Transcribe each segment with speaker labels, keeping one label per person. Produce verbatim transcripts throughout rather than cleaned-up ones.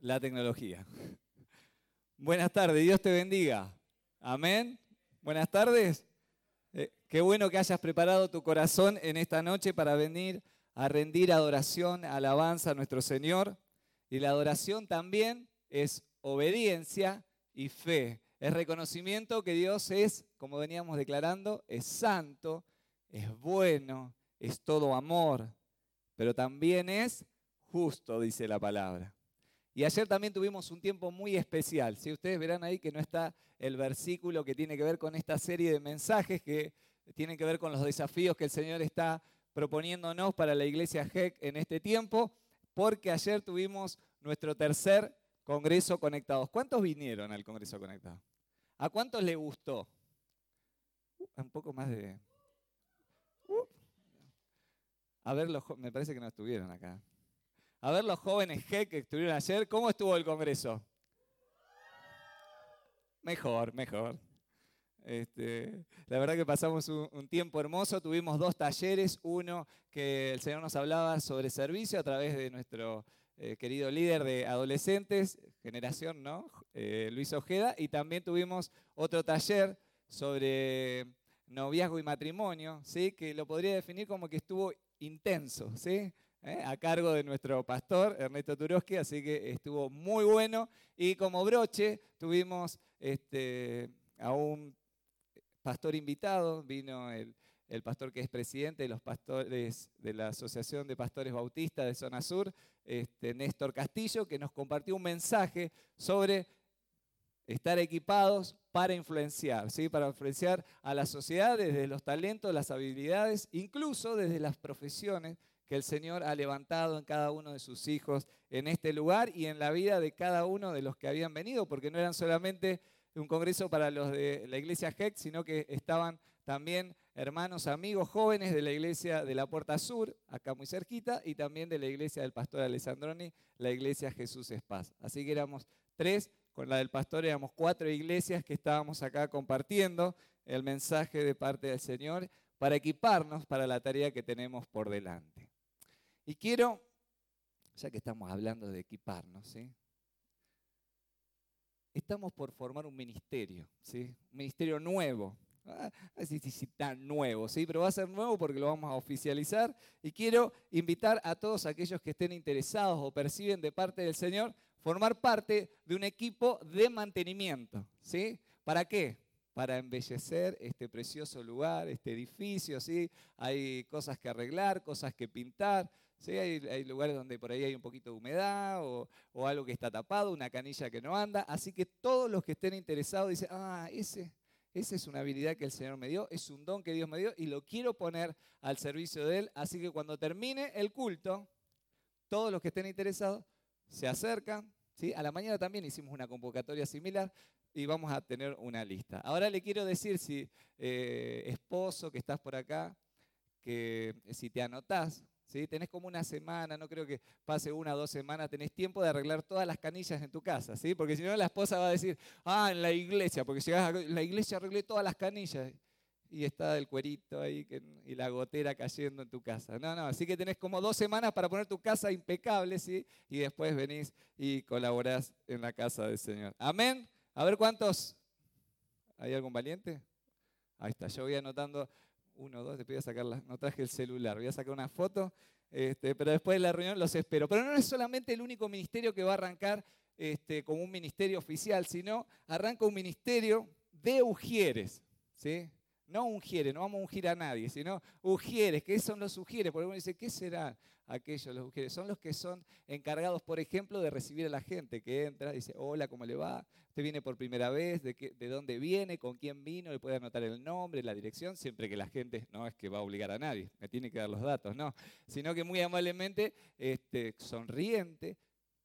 Speaker 1: la tecnología. Buenas tardes, Dios te bendiga. Amén. Buenas tardes. Eh, qué bueno que hayas preparado tu corazón en esta noche para venir a rendir adoración, alabanza a nuestro Señor. Y la adoración también es obediencia y fe. Es reconocimiento que Dios es, como veníamos declarando, es santo, es bueno, es todo amor, pero también es justo, dice la palabra. Y ayer también tuvimos un tiempo muy especial. ¿Sí? Ustedes verán ahí que no está el versículo que tiene que ver con esta serie de mensajes que tienen que ver con los desafíos que el Señor está proponiéndonos para la iglesia G E C en este tiempo, porque ayer tuvimos nuestro tercer Congreso Conectados. ¿Cuántos vinieron al Congreso Conectados? ¿A cuántos les gustó? Uh, un poco más de... Uh. A ver, los jo- me parece que no estuvieron acá. A ver los jóvenes G E C que estuvieron ayer, ¿cómo estuvo el Congreso? Mejor, mejor. Este, la verdad que pasamos un, un tiempo hermoso, tuvimos dos talleres, uno que el Señor nos hablaba sobre servicio a través de nuestro eh, querido líder de adolescentes, generación, ¿no? Eh, Luis Ojeda, y también tuvimos otro taller sobre noviazgo y matrimonio, ¿sí? Que lo podría definir como que estuvo intenso, ¿sí? ¿Eh? A cargo de nuestro pastor Ernesto Turoski, así que estuvo muy bueno. Y como broche tuvimos este, a un pastor invitado, vino el, el pastor que es presidente de los pastores de la Asociación de Pastores Bautistas de Zona Sur, este, Néstor Castillo, que nos compartió un mensaje sobre estar equipados para influenciar, ¿sí? Para influenciar a la sociedad desde los talentos, las habilidades, incluso desde las profesiones que el Señor ha levantado en cada uno de sus hijos en este lugar y en la vida de cada uno de los que habían venido, porque no eran solamente un congreso para los de la iglesia G E C, sino que estaban también hermanos, amigos, jóvenes de la iglesia de la Puerta Sur, acá muy cerquita, y también de la iglesia del pastor Alessandroni, la iglesia Jesús es Paz. Así que éramos tres, con la del pastor éramos cuatro iglesias que estábamos acá compartiendo el mensaje de parte del Señor para equiparnos para la tarea que tenemos por delante. Y quiero, ya que estamos hablando de equiparnos, ¿sí? Estamos por formar un ministerio, ¿sí? Un ministerio nuevo. Ah, no sé si tan nuevo, ¿sí? Pero va a ser nuevo porque lo vamos a oficializar. Y quiero invitar a todos aquellos que estén interesados o perciben de parte del Señor formar parte de un equipo de mantenimiento, ¿sí? ¿Para qué? Para embellecer este precioso lugar, este edificio, ¿sí? Hay cosas que arreglar, cosas que pintar, ¿sí? Hay, hay lugares donde por ahí hay un poquito de humedad o, o algo que está tapado, una canilla que no anda. Así que todos los que estén interesados dicen, ah, ese, esa es una habilidad que el Señor me dio, es un don que Dios me dio y lo quiero poner al servicio de Él. Así que cuando termine el culto, todos los que estén interesados se acercan, ¿sí? A la mañana también hicimos una convocatoria similar y vamos a tener una lista. Ahora le quiero decir, si eh, esposo que estás por acá, que si te anotás, ¿sí? Tenés como una semana, no creo que pase una o dos semanas, tenés tiempo de arreglar todas las canillas en tu casa, ¿sí? Porque si no la esposa va a decir, ah, en la iglesia, porque llegás a la iglesia arreglé todas las canillas y está el cuerito ahí que, y la gotera cayendo en tu casa. No, no, así que tenés como dos semanas para poner tu casa impecable, ¿sí? Y después venís y colaborás en la casa del Señor. Amén. A ver cuántos. ¿Hay algún valiente? Ahí está, yo voy anotando. Uno, dos, después voy a sacar la, no traje el celular, voy a sacar una foto, este, pero después de la reunión los espero. Pero no es solamente el único ministerio que va a arrancar este, como un ministerio oficial, sino arranca un ministerio de ujieres, ¿sí? No ujieres, no vamos a ungir a nadie, sino ujieres. ¿Qué son los ujieres? Porque uno dice, ¿qué serán aquellos los ujieres? Son los que son encargados, por ejemplo, de recibir a la gente que entra, dice, hola, ¿cómo le va? Usted viene por primera vez, ¿de, qué, de dónde viene? ¿Con quién vino? Le puede anotar el nombre, la dirección, siempre que la gente, no es que va a obligar a nadie, me tiene que dar los datos, no, sino que muy amablemente, este, sonriente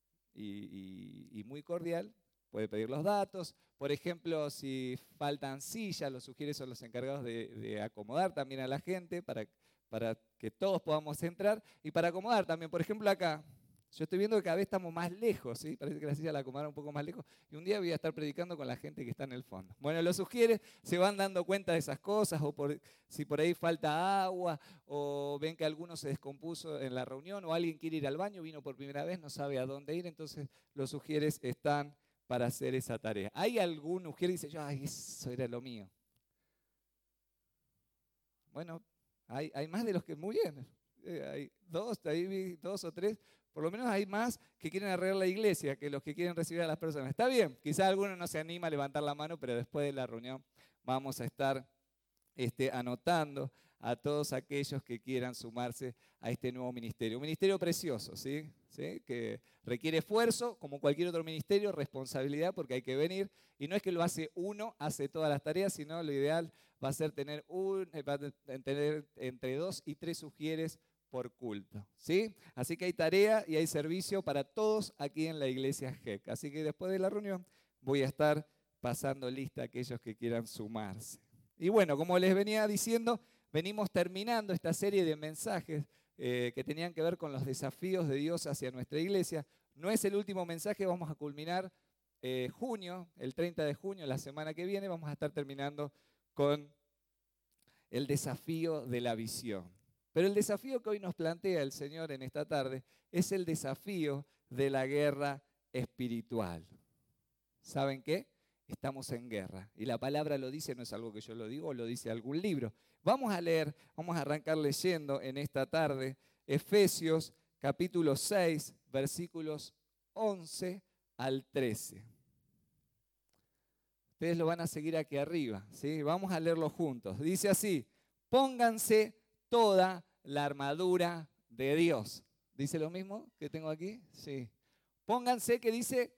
Speaker 1: y, y, y muy cordial, puede pedir los datos. Por ejemplo, si faltan sillas, los sugieres son los encargados de, de acomodar también a la gente para, para que todos podamos entrar y para acomodar también. Por ejemplo, acá, Yo estoy viendo que cada vez estamos más lejos, ¿sí? Parece que la silla la acomodaron un poco más lejos. Y un día voy a estar predicando con la gente que está en el fondo. Bueno, los sugieres se van dando cuenta de esas cosas, o por, si por ahí falta agua, o ven que alguno se descompuso en la reunión, o alguien quiere ir al baño, vino por primera vez, no sabe a dónde ir, entonces los sugieres están para hacer esa tarea. ¿Hay algún ujier que dice, yo, ay, eso era lo mío? Bueno, hay, hay más de los que, muy bien, eh, hay dos, ahí vi dos o tres. Por lo menos hay más que quieren arreglar la iglesia que los que quieren recibir a las personas. Está bien, quizás alguno no se anima a levantar la mano, pero después de la reunión vamos a estar este, anotando a todos aquellos que quieran sumarse a este nuevo ministerio. Un ministerio precioso, ¿sí? ¿Sí? Que requiere esfuerzo, como cualquier otro ministerio, responsabilidad, porque hay que venir. Y no es que lo hace uno, hace todas las tareas, sino lo ideal va a ser tener, un, va a tener entre dos y tres sugieres por culto, ¿sí? Así que hay tarea y hay servicio para todos aquí en la iglesia G E C. Así que después de la reunión voy a estar pasando lista a aquellos que quieran sumarse. Y bueno, como les venía diciendo, venimos terminando esta serie de mensajes eh, que tenían que ver con los desafíos de Dios hacia nuestra iglesia. No es el último mensaje, vamos a culminar eh, junio, el treinta de junio, la semana que viene, vamos a estar terminando con el desafío de la visión. Pero el desafío que hoy nos plantea el Señor en esta tarde es el desafío de la guerra espiritual. ¿Saben qué? Estamos en guerra. Y la palabra lo dice, no es algo que yo lo digo, lo dice algún libro. Vamos a leer, vamos a arrancar leyendo en esta tarde Efesios capítulo seis, versículos once al trece. Ustedes lo van a seguir aquí arriba, ¿sí? Vamos a leerlo juntos. Dice así, pónganse toda la armadura de Dios. ¿Dice lo mismo que tengo aquí? Sí. Pónganse, que dice,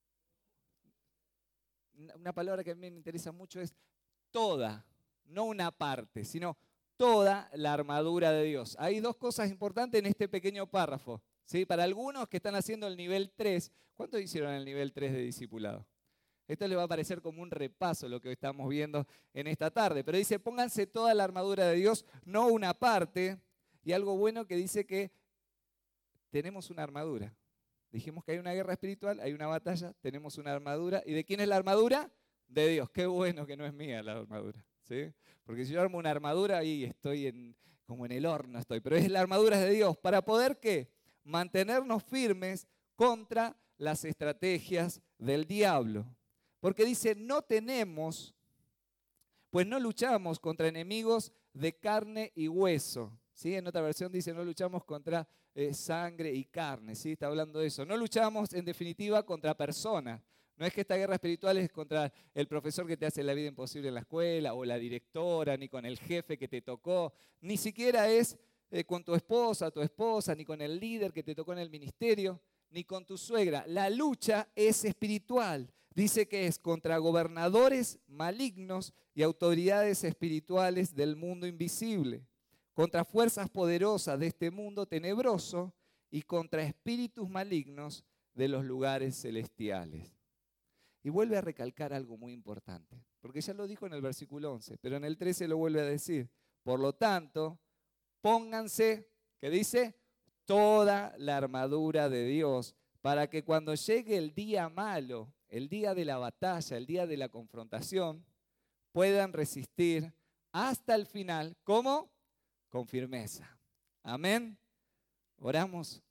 Speaker 1: una palabra que a mí me interesa mucho es toda, no una parte, sino toda la armadura de Dios. Hay dos cosas importantes en este pequeño párrafo, ¿sí? Para algunos que están haciendo el nivel tres, ¿cuántos hicieron el nivel tres de discipulado? Esto les va a parecer como un repaso lo que estamos viendo en esta tarde. Pero dice, pónganse toda la armadura de Dios, no una parte. Y algo bueno que dice que tenemos una armadura. Dijimos que hay una guerra espiritual, hay una batalla, tenemos una armadura. ¿Y de quién es la armadura? De Dios. Qué bueno que no es mía la armadura, ¿sí? Porque si yo armo una armadura, ahí estoy en, como en el horno estoy. Pero es la armadura de Dios. ¿Para poder qué? Mantenernos firmes contra las estrategias del diablo. Porque dice, no tenemos, pues no luchamos contra enemigos de carne y hueso. ¿Sí? En otra versión dice, no luchamos contra eh, sangre y carne. ¿Sí? Está hablando de eso. No luchamos, en definitiva, contra personas. No es que esta guerra espiritual es contra el profesor que te hace la vida imposible en la escuela, o la directora, ni con el jefe que te tocó. Ni siquiera es eh, con tu esposa, tu esposa, ni con el líder que te tocó en el ministerio, ni con tu suegra. La lucha es espiritual. Dice que es contra gobernadores malignos y autoridades espirituales del mundo invisible, contra fuerzas poderosas de este mundo tenebroso y contra espíritus malignos de los lugares celestiales. Y vuelve a recalcar algo muy importante, porque ya lo dijo en el versículo once, pero en el trece lo vuelve a decir. Por lo tanto, pónganse, ¿qué dice? Toda la armadura de Dios, para que cuando llegue el día malo, el día de la batalla, el día de la confrontación, puedan resistir hasta el final. ¿Cómo? Con firmeza. Amén. Oramos.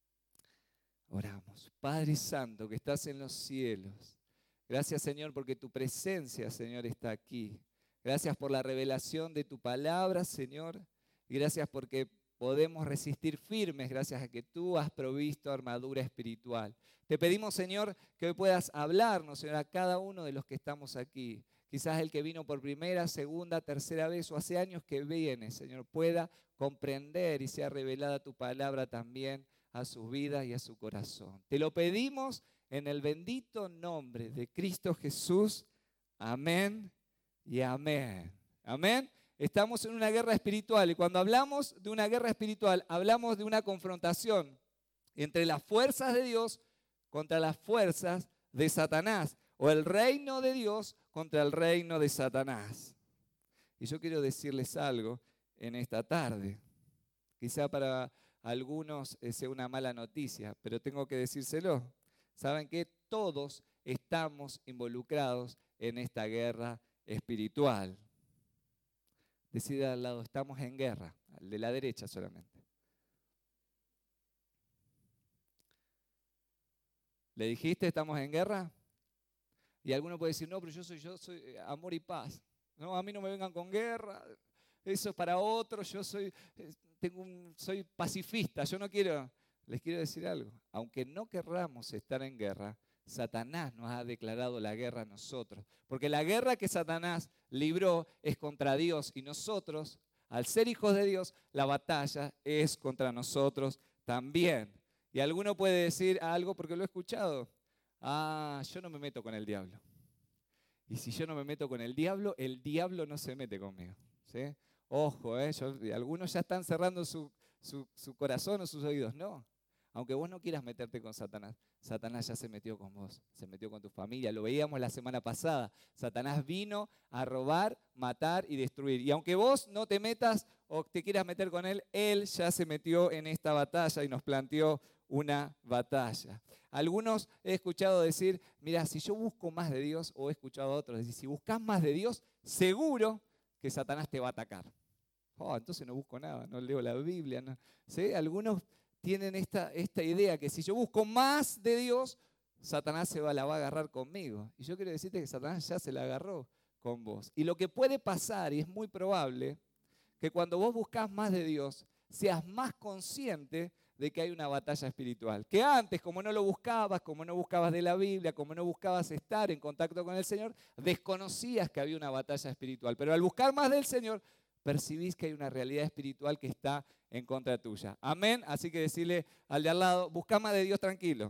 Speaker 1: Oramos. Padre Santo, que estás en los cielos. Gracias, Señor, porque tu presencia, Señor, está aquí. Gracias por la revelación de tu palabra, Señor. Y gracias porque podemos resistir firmes gracias a que tú has provisto armadura espiritual. Te pedimos, Señor, que hoy puedas hablarnos, Señor, a cada uno de los que estamos aquí. Quizás el que vino por primera, segunda, tercera vez o hace años que viene, Señor, pueda comprender y sea revelada tu palabra también a sus vidas y a su corazón. Te lo pedimos en el bendito nombre de Cristo Jesús. Amén y amén. Amén. Estamos en una guerra espiritual y cuando hablamos de una guerra espiritual, hablamos de una confrontación entre las fuerzas de Dios contra las fuerzas de Satanás, o el reino de Dios contra el reino de Satanás. Y yo quiero decirles algo en esta tarde. Quizá para a algunos eh, sea una mala noticia, pero tengo que decírselo. ¿Saben qué? Todos estamos involucrados en esta guerra espiritual. Decide al lado, estamos en guerra, al de la derecha solamente. ¿Le dijiste estamos en guerra? Y alguno puede decir, no, pero yo soy, yo soy eh, amor y paz. No, a mí no me vengan con guerra, eso es para otros, yo soy, eh, tengo un, soy pacifista, yo no quiero. Les quiero decir algo, aunque no querramos estar en guerra, Satanás nos ha declarado la guerra a nosotros. Porque la guerra que Satanás libró es contra Dios y nosotros, al ser hijos de Dios, la batalla es contra nosotros también. Y alguno puede decir algo porque lo he escuchado. Ah, yo no me meto con el diablo. Y si yo no me meto con el diablo, el diablo no se mete conmigo. ¿Sí? Ojo, ¿eh? Yo, algunos ya están cerrando su, su, su corazón o sus oídos. No. Aunque vos no quieras meterte con Satanás, Satanás ya se metió con vos, se metió con tu familia. Lo veíamos la semana pasada. Satanás vino a robar, matar y destruir. Y aunque vos no te metas o te quieras meter con él, él ya se metió en esta batalla y nos planteó una batalla. Algunos he escuchado decir, mira, si yo busco más de Dios, o he escuchado a otros decir, si buscas más de Dios, seguro que Satanás te va a atacar. Oh, entonces no busco nada, no leo la Biblia. No. ¿Sí? Algunos tienen esta, esta idea que si yo busco más de Dios, Satanás se va, la va a agarrar conmigo. Y yo quiero decirte que Satanás ya se la agarró con vos. Y lo que puede pasar, y es muy probable, que cuando vos buscas más de Dios, seas más consciente de que hay una batalla espiritual. Que antes, como no lo buscabas, como no buscabas de la Biblia, como no buscabas estar en contacto con el Señor, desconocías que había una batalla espiritual. Pero al buscar más del Señor, percibís que hay una realidad espiritual que está en contra tuya. Amén. Así que decirle al de al lado, busca más de Dios tranquilo.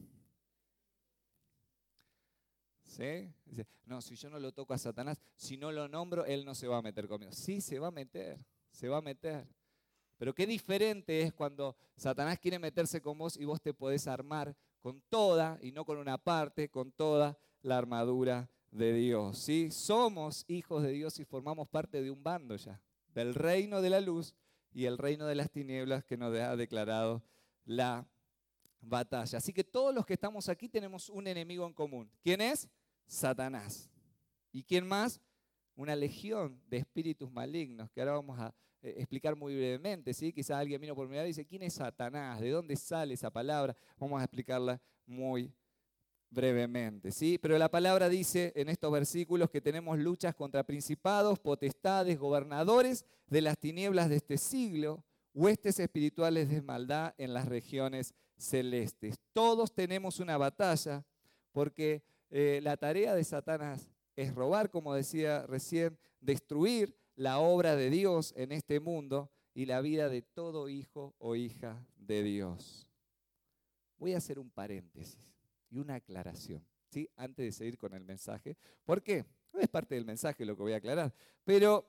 Speaker 1: ¿Sí? Dice, no, si yo no lo toco a Satanás, si no lo nombro, él no se va a meter conmigo. Sí, se va a meter, se va a meter. Pero qué diferente es cuando Satanás quiere meterse con vos y vos te podés armar con toda, y no con una parte, con toda la armadura de Dios. ¿Sí? Somos hijos de Dios y formamos parte de un bando ya, del reino de la luz y el reino de las tinieblas que nos ha declarado la batalla. Así que todos los que estamos aquí tenemos un enemigo en común. ¿Quién es? Satanás. ¿Y quién más? Una legión de espíritus malignos, que ahora vamos a eh, explicar muy brevemente. ¿Sí? Quizás alguien vino por mi lado y dice, ¿quién es Satanás? ¿De dónde sale esa palabra? Vamos a explicarla muy brevemente. ¿Sí? Pero la palabra dice en estos versículos que tenemos luchas contra principados, potestades, gobernadores de las tinieblas de este siglo, huestes espirituales de maldad en las regiones celestes. Todos tenemos una batalla porque eh, la tarea de Satanás es robar, como decía recién, destruir la obra de Dios en este mundo y la vida de todo hijo o hija de Dios. Voy a hacer un paréntesis y una aclaración, ¿sí? Antes de seguir con el mensaje. ¿Por qué? No es parte del mensaje lo que voy a aclarar, pero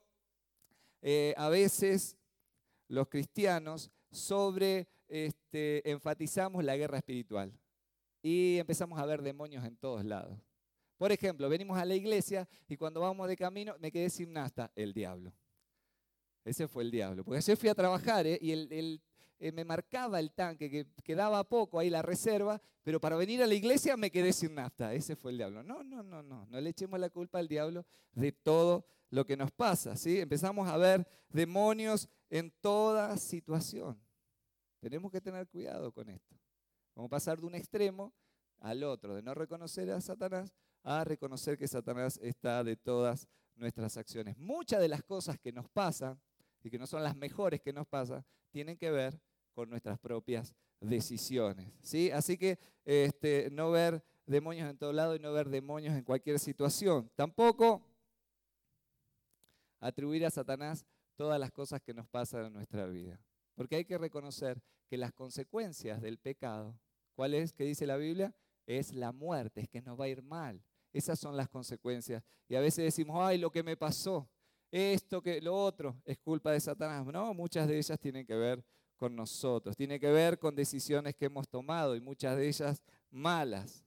Speaker 1: eh, a veces los cristianos sobre este, enfatizamos la guerra espiritual y empezamos a ver demonios en todos lados. Por ejemplo, venimos a la iglesia y cuando vamos de camino me quedé sin nafta, el diablo. Ese fue el diablo. Porque ayer fui a trabajar ¿eh? y el, el, eh, me marcaba el tanque, que quedaba poco ahí la reserva, pero para venir a la iglesia me quedé sin nafta. Ese fue el diablo. No, no, no, no. No le echemos la culpa al diablo de todo lo que nos pasa. ¿Sí? Empezamos a ver demonios en toda situación. Tenemos que tener cuidado con esto. Vamos a pasar de un extremo al otro, de no reconocer a Satanás a reconocer que Satanás está de todas nuestras acciones. Muchas de las cosas que nos pasan y que no son las mejores que nos pasan, tienen que ver con nuestras propias decisiones. ¿Sí? Así que este, no ver demonios en todo lado y no ver demonios en cualquier situación. Tampoco atribuir a Satanás todas las cosas que nos pasan en nuestra vida. Porque hay que reconocer que las consecuencias del pecado, ¿cuál es? ¿Qué dice la Biblia? Es la muerte, es que nos va a ir mal. Esas son las consecuencias. Y a veces decimos, ay, lo que me pasó, esto, que lo otro, es culpa de Satanás. No, muchas de ellas tienen que ver con nosotros, tienen que ver con decisiones que hemos tomado y muchas de ellas malas.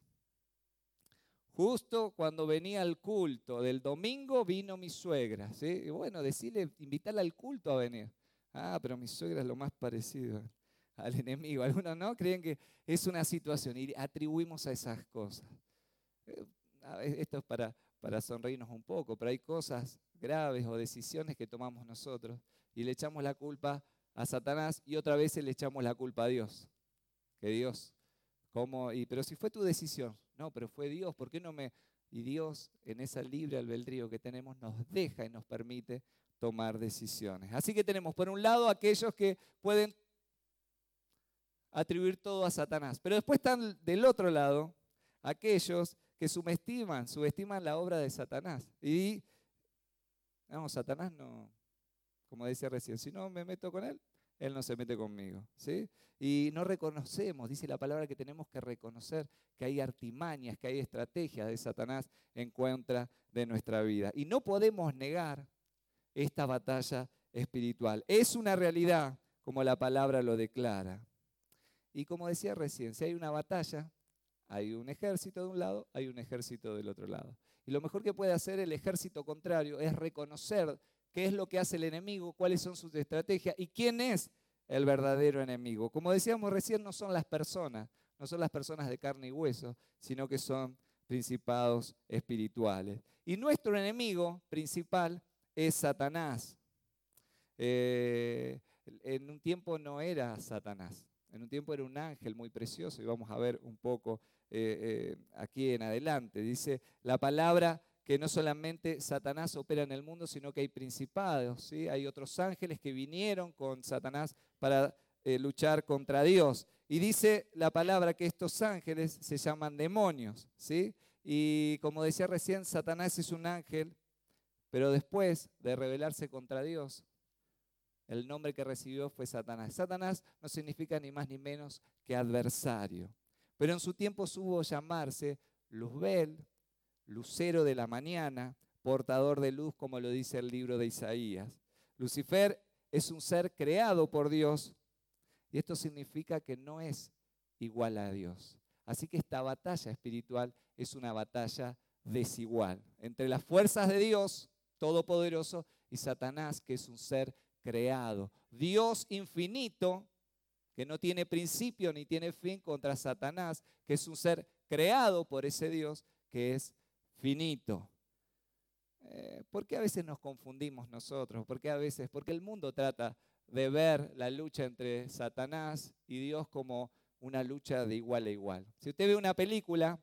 Speaker 1: Justo cuando venía al culto del domingo vino mi suegra, ¿sí? Y bueno, decirle, invitarla al culto a venir. Ah, pero mi suegra es lo más parecido. al enemigo. Algunos no creen que es una situación y atribuimos a esas cosas. Eh, Esto es para, para sonreírnos un poco, pero hay cosas graves o decisiones que tomamos nosotros y le echamos la culpa a Satanás y otra vez le echamos la culpa a Dios. Que Dios, ¿cómo? Y, pero si fue tu decisión, no, pero fue Dios, ¿por qué no me...? Y Dios, en ese libre albedrío que tenemos, nos deja y nos permite tomar decisiones. Así que tenemos, por un lado, aquellos que pueden atribuir todo a Satanás, pero después están del otro lado, aquellos que subestiman, subestiman la obra de Satanás. Y, no, Satanás no, como decía recién, si no me meto con él, él no se mete conmigo, ¿sí? Y no reconocemos, dice la palabra que tenemos que reconocer que hay artimañas, que hay estrategias de Satanás en contra de nuestra vida. Y no podemos negar esta batalla espiritual. Es una realidad, como la palabra lo declara. Y como decía recién, si hay una batalla, hay un ejército de un lado, hay un ejército del otro lado. Y lo mejor que puede hacer el ejército contrario es reconocer qué es lo que hace el enemigo, cuáles son sus estrategias y quién es el verdadero enemigo. Como decíamos recién, no son las personas, no son las personas de carne y hueso, sino que son principados espirituales. Y nuestro enemigo principal es Satanás. Eh, en un tiempo no era Satanás, en un tiempo era un ángel muy precioso y vamos a ver un poco eh, eh, aquí en adelante. Dice la palabra que no solamente Satanás opera en el mundo, sino que hay principados, ¿sí? Hay otros ángeles que vinieron con Satanás para eh, luchar contra Dios. Y dice la palabra que estos ángeles se llaman demonios, ¿sí? Y como decía recién, Satanás es un ángel, pero después de rebelarse contra Dios, el nombre que recibió fue Satanás. Satanás no significa ni más ni menos que adversario. Pero en su tiempo supo llamarse Luzbel, lucero de la mañana, portador de luz, como lo dice el libro de Isaías. Lucifer es un ser creado por Dios y esto significa que no es igual a Dios. Así que esta batalla espiritual es una batalla desigual entre las fuerzas de Dios Todopoderoso y Satanás, que es un ser creado. Dios infinito, que no tiene principio ni tiene fin, contra Satanás, que es un ser creado por ese Dios que es finito. Eh, ¿Por qué a veces nos confundimos nosotros? ¿Por qué a veces? Porque el mundo trata de ver la lucha entre Satanás y Dios como una lucha de igual a igual. Si usted ve una película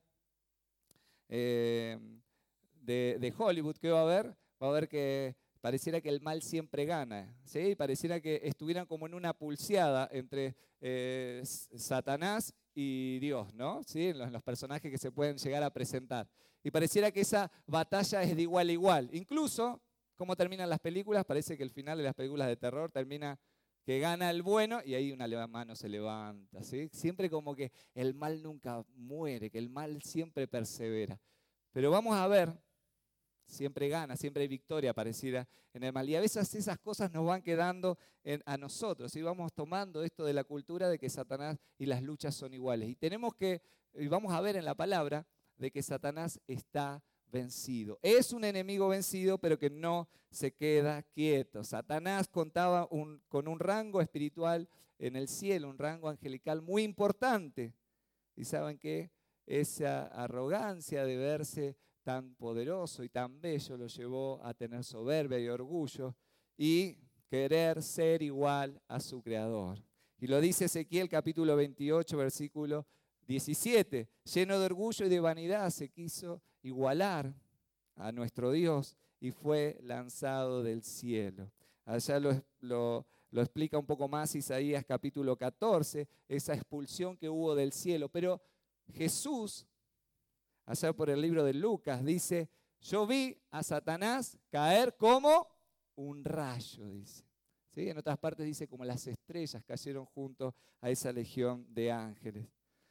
Speaker 1: eh, de, de Hollywood, ¿qué va a ver? Va a ver que pareciera que el mal siempre gana, ¿sí? Pareciera que estuvieran como en una pulseada entre eh, Satanás y Dios, ¿no? ¿Sí? Los, los personajes que se pueden llegar a presentar. Y pareciera que esa batalla es de igual a igual. Incluso, cómo terminan las películas, parece que el final de las películas de terror termina que gana el bueno y ahí una mano se levanta, ¿sí? Siempre como que el mal nunca muere, que el mal siempre persevera. Pero vamos a ver, siempre gana, siempre hay victoria parecida en el mal. Y a veces esas cosas nos van quedando en, a nosotros y vamos tomando esto de la cultura de que Satanás y las luchas son iguales. Y tenemos que, y vamos a ver en la palabra, de que Satanás está vencido. Es un enemigo vencido, pero que no se queda quieto. Satanás contaba un, con un rango espiritual en el cielo, un rango angelical muy importante. Y ¿saben qué? Esa arrogancia de verse tan poderoso y tan bello lo llevó a tener soberbia y orgullo y querer ser igual a su creador. Y lo dice Ezequiel capítulo veintiocho, versículo diecisiete. Lleno de orgullo y de vanidad se quiso igualar a nuestro Dios y fue lanzado del cielo. Allá lo, lo, lo explica un poco más Isaías capítulo catorce, esa expulsión que hubo del cielo. Pero Jesús, allá por el libro de Lucas, dice, yo vi a Satanás caer como un rayo, dice. ¿Sí? En otras partes dice como las estrellas cayeron junto a esa legión de ángeles.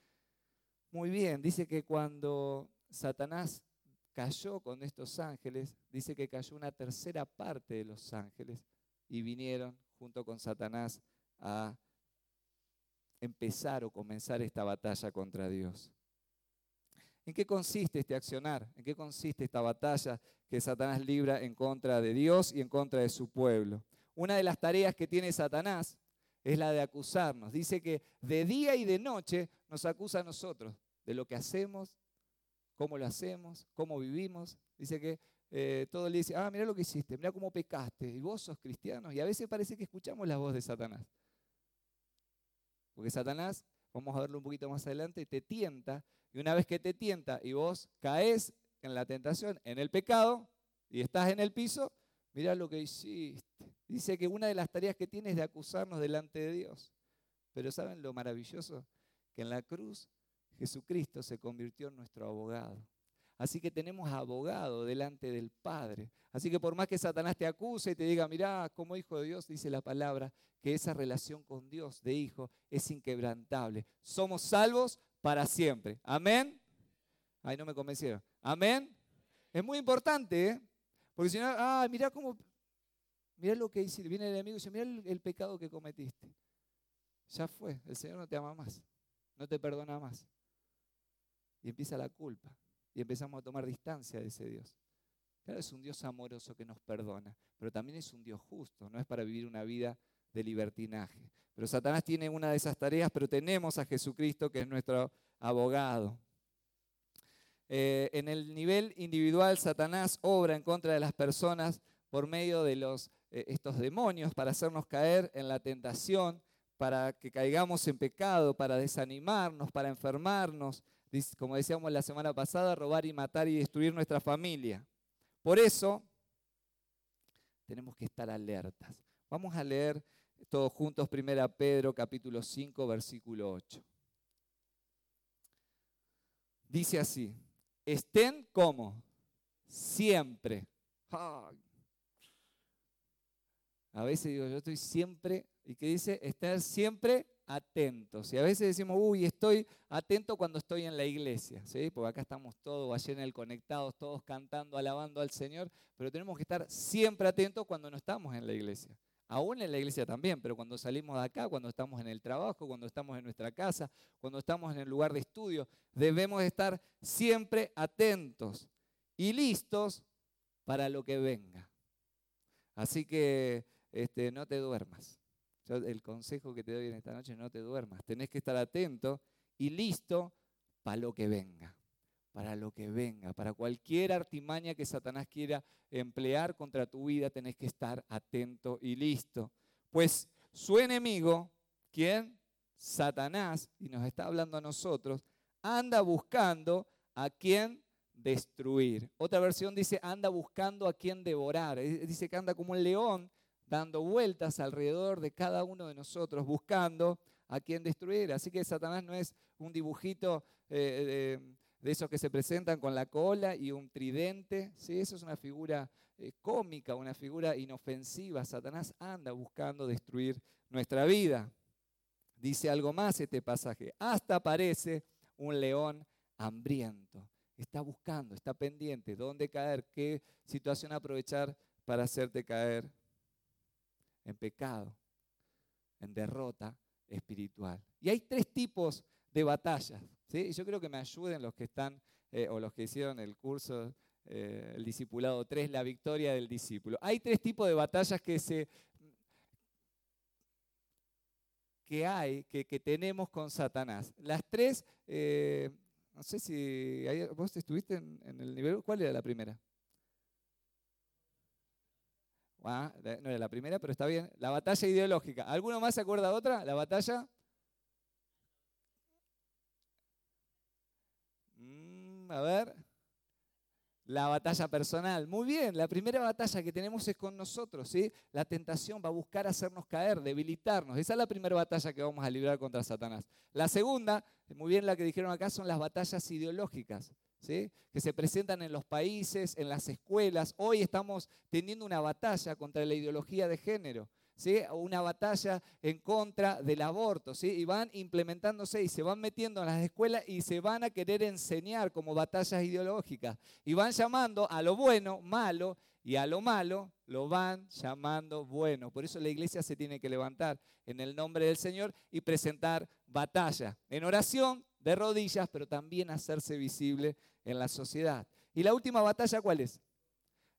Speaker 1: Muy bien, dice que cuando Satanás cayó con estos ángeles, dice que cayó una tercera parte de los ángeles y vinieron junto con Satanás a empezar o comenzar esta batalla contra Dios. ¿En qué consiste este accionar? ¿En qué consiste esta batalla que Satanás libra en contra de Dios y en contra de su pueblo? Una de las tareas que tiene Satanás es la de acusarnos. Dice que de día y de noche nos acusa a nosotros de lo que hacemos, cómo lo hacemos, cómo vivimos. Dice que eh, todo le dice, ah, mirá lo que hiciste, mirá cómo pecaste, y vos sos cristiano. Y a veces parece que escuchamos la voz de Satanás. Porque Satanás, vamos a verlo un poquito más adelante, te tienta, y una vez que te tienta y vos caes en la tentación, en el pecado, y estás en el piso, mirá lo que hiciste. Dice que una de las tareas que tiene es de acusarnos delante de Dios. Pero ¿saben lo maravilloso? Que en la cruz Jesucristo se convirtió en nuestro abogado. Así que tenemos abogado delante del Padre. Así que por más que Satanás te acuse y te diga, mirá, como hijo de Dios, dice la palabra, que esa relación con Dios de hijo es inquebrantable. Somos salvos para siempre. ¿Amén? Ay, no me convencieron. ¿Amén? Es muy importante, ¿eh? Porque si no, ah, mirá cómo, mirá lo que hiciste. Viene el enemigo y dice, mirá el, el pecado que cometiste. Ya fue, el Señor no te ama más, no te perdona más. Y empieza la culpa. Y empezamos a tomar distancia de ese Dios. Claro, es un Dios amoroso que nos perdona, pero también es un Dios justo, no es para vivir una vida de libertinaje. Pero Satanás tiene una de esas tareas, pero tenemos a Jesucristo que es nuestro abogado. Eh, en el nivel individual, Satanás obra en contra de las personas por medio de los, eh, estos demonios para hacernos caer en la tentación, para que caigamos en pecado, para desanimarnos, para enfermarnos, como decíamos la semana pasada, robar y matar y destruir nuestra familia. Por eso, tenemos que estar alertas. Vamos a leer todos juntos primera Pedro capítulo cinco, versículo ocho. Dice así, estén como siempre. Ay. A veces digo, yo estoy siempre, ¿y qué dice? Estar siempre atentos. Y a veces decimos, uy, estoy atento cuando estoy en la iglesia, ¿sí? Porque acá estamos todos, allá en el conectados, todos cantando, alabando al Señor, pero tenemos que estar siempre atentos cuando no estamos en la iglesia. Aún en la iglesia también, pero cuando salimos de acá, cuando estamos en el trabajo, cuando estamos en nuestra casa, cuando estamos en el lugar de estudio, debemos estar siempre atentos y listos para lo que venga. Así que este, no te duermas. Yo, el consejo que te doy en esta noche, no te duermas. Tenés que estar atento y listo para lo que venga. Para lo que venga. Para cualquier artimaña que Satanás quiera emplear contra tu vida, tenés que estar atento y listo. Pues su enemigo, ¿quién? Satanás, y nos está hablando a nosotros, anda buscando a quien destruir. Otra versión dice, anda buscando a quien devorar. Dice que anda como un león dando vueltas alrededor de cada uno de nosotros, buscando a quien destruir. Así que Satanás no es un dibujito eh, de, de esos que se presentan con la cola y un tridente. ¿Sí? Eso es una figura eh, cómica, una figura inofensiva. Satanás anda buscando destruir nuestra vida. Dice algo más este pasaje. Hasta parece un león hambriento. Está buscando, está pendiente, dónde caer, qué situación aprovechar para hacerte caer en pecado, en derrota espiritual. Y hay tres tipos de batallas, ¿sí? Y yo creo que me ayuden los que están, eh, o los que hicieron el curso, eh, el discipulado tres, la victoria del discípulo. Hay tres tipos de batallas que se... que hay, que, que tenemos con Satanás. Las tres... Eh, No sé si vos estuviste en, en el nivel, ¿cuál era la primera? Ah, no era la primera, pero está bien. La batalla ideológica. ¿Alguno más se acuerda de otra? ¿La batalla? Mm, a ver. La batalla personal. Muy bien, la primera batalla que tenemos es con nosotros, ¿sí? La tentación va a buscar hacernos caer, debilitarnos. Esa es la primera batalla que vamos a librar contra Satanás. La segunda, muy bien la que dijeron acá, son las batallas ideológicas, ¿sí? Que se presentan en los países, en las escuelas. Hoy estamos teniendo una batalla contra la ideología de género, ¿sí? Una batalla en contra del aborto, ¿sí? Y van implementándose y se van metiendo en las escuelas y se van a querer enseñar como batallas ideológicas. Y van llamando a lo bueno malo y a lo malo lo van llamando bueno. Por eso la iglesia se tiene que levantar en el nombre del Señor y presentar batalla en oración, de rodillas, pero también hacerse visible en la sociedad. ¿Y la última batalla cuál es?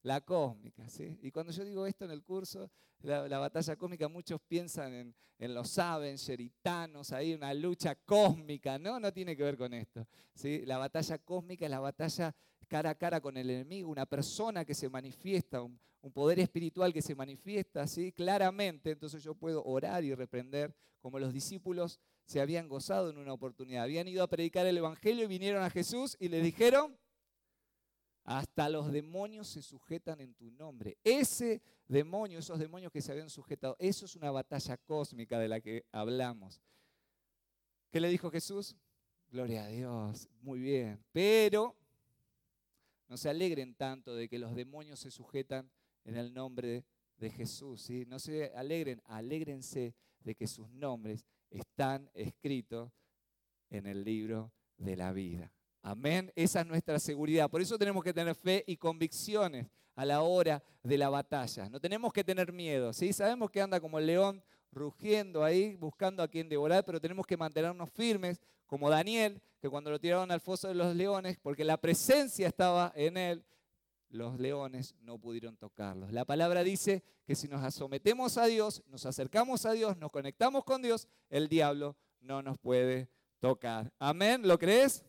Speaker 1: La cósmica, ¿sí? Y cuando yo digo esto en el curso, la, la batalla cósmica, muchos piensan en, en los Avengers y Thanos, ahí una lucha cósmica. No, no tiene que ver con esto, ¿sí? La batalla cósmica es la batalla cara a cara con el enemigo, una persona que se manifiesta, un, un poder espiritual que se manifiesta, ¿sí? Claramente. Entonces yo puedo orar y reprender, como los discípulos se habían gozado en una oportunidad. Habían ido a predicar el evangelio y vinieron a Jesús y le dijeron: hasta los demonios se sujetan en tu nombre. Ese demonio, esos demonios que se habían sujetado, eso es una batalla cósmica de la que hablamos. ¿Qué le dijo Jesús? Gloria a Dios, muy bien. Pero no se alegren tanto de que los demonios se sujetan en el nombre de Jesús, ¿sí? No se alegren, alégrense de que sus nombres están escritos en el libro de la vida. Amén, esa es nuestra seguridad. Por eso tenemos que tener fe y convicciones a la hora de la batalla. No tenemos que tener miedo, ¿sí? Sabemos que anda como el león rugiendo ahí, buscando a quien devorar, pero tenemos que mantenernos firmes, como Daniel, que cuando lo tiraron al foso de los leones, porque la presencia estaba en él, los leones no pudieron tocarlos. La palabra dice que si nos sometemos a Dios, nos acercamos a Dios, nos conectamos con Dios, el diablo no nos puede tocar. Amén, ¿lo crees?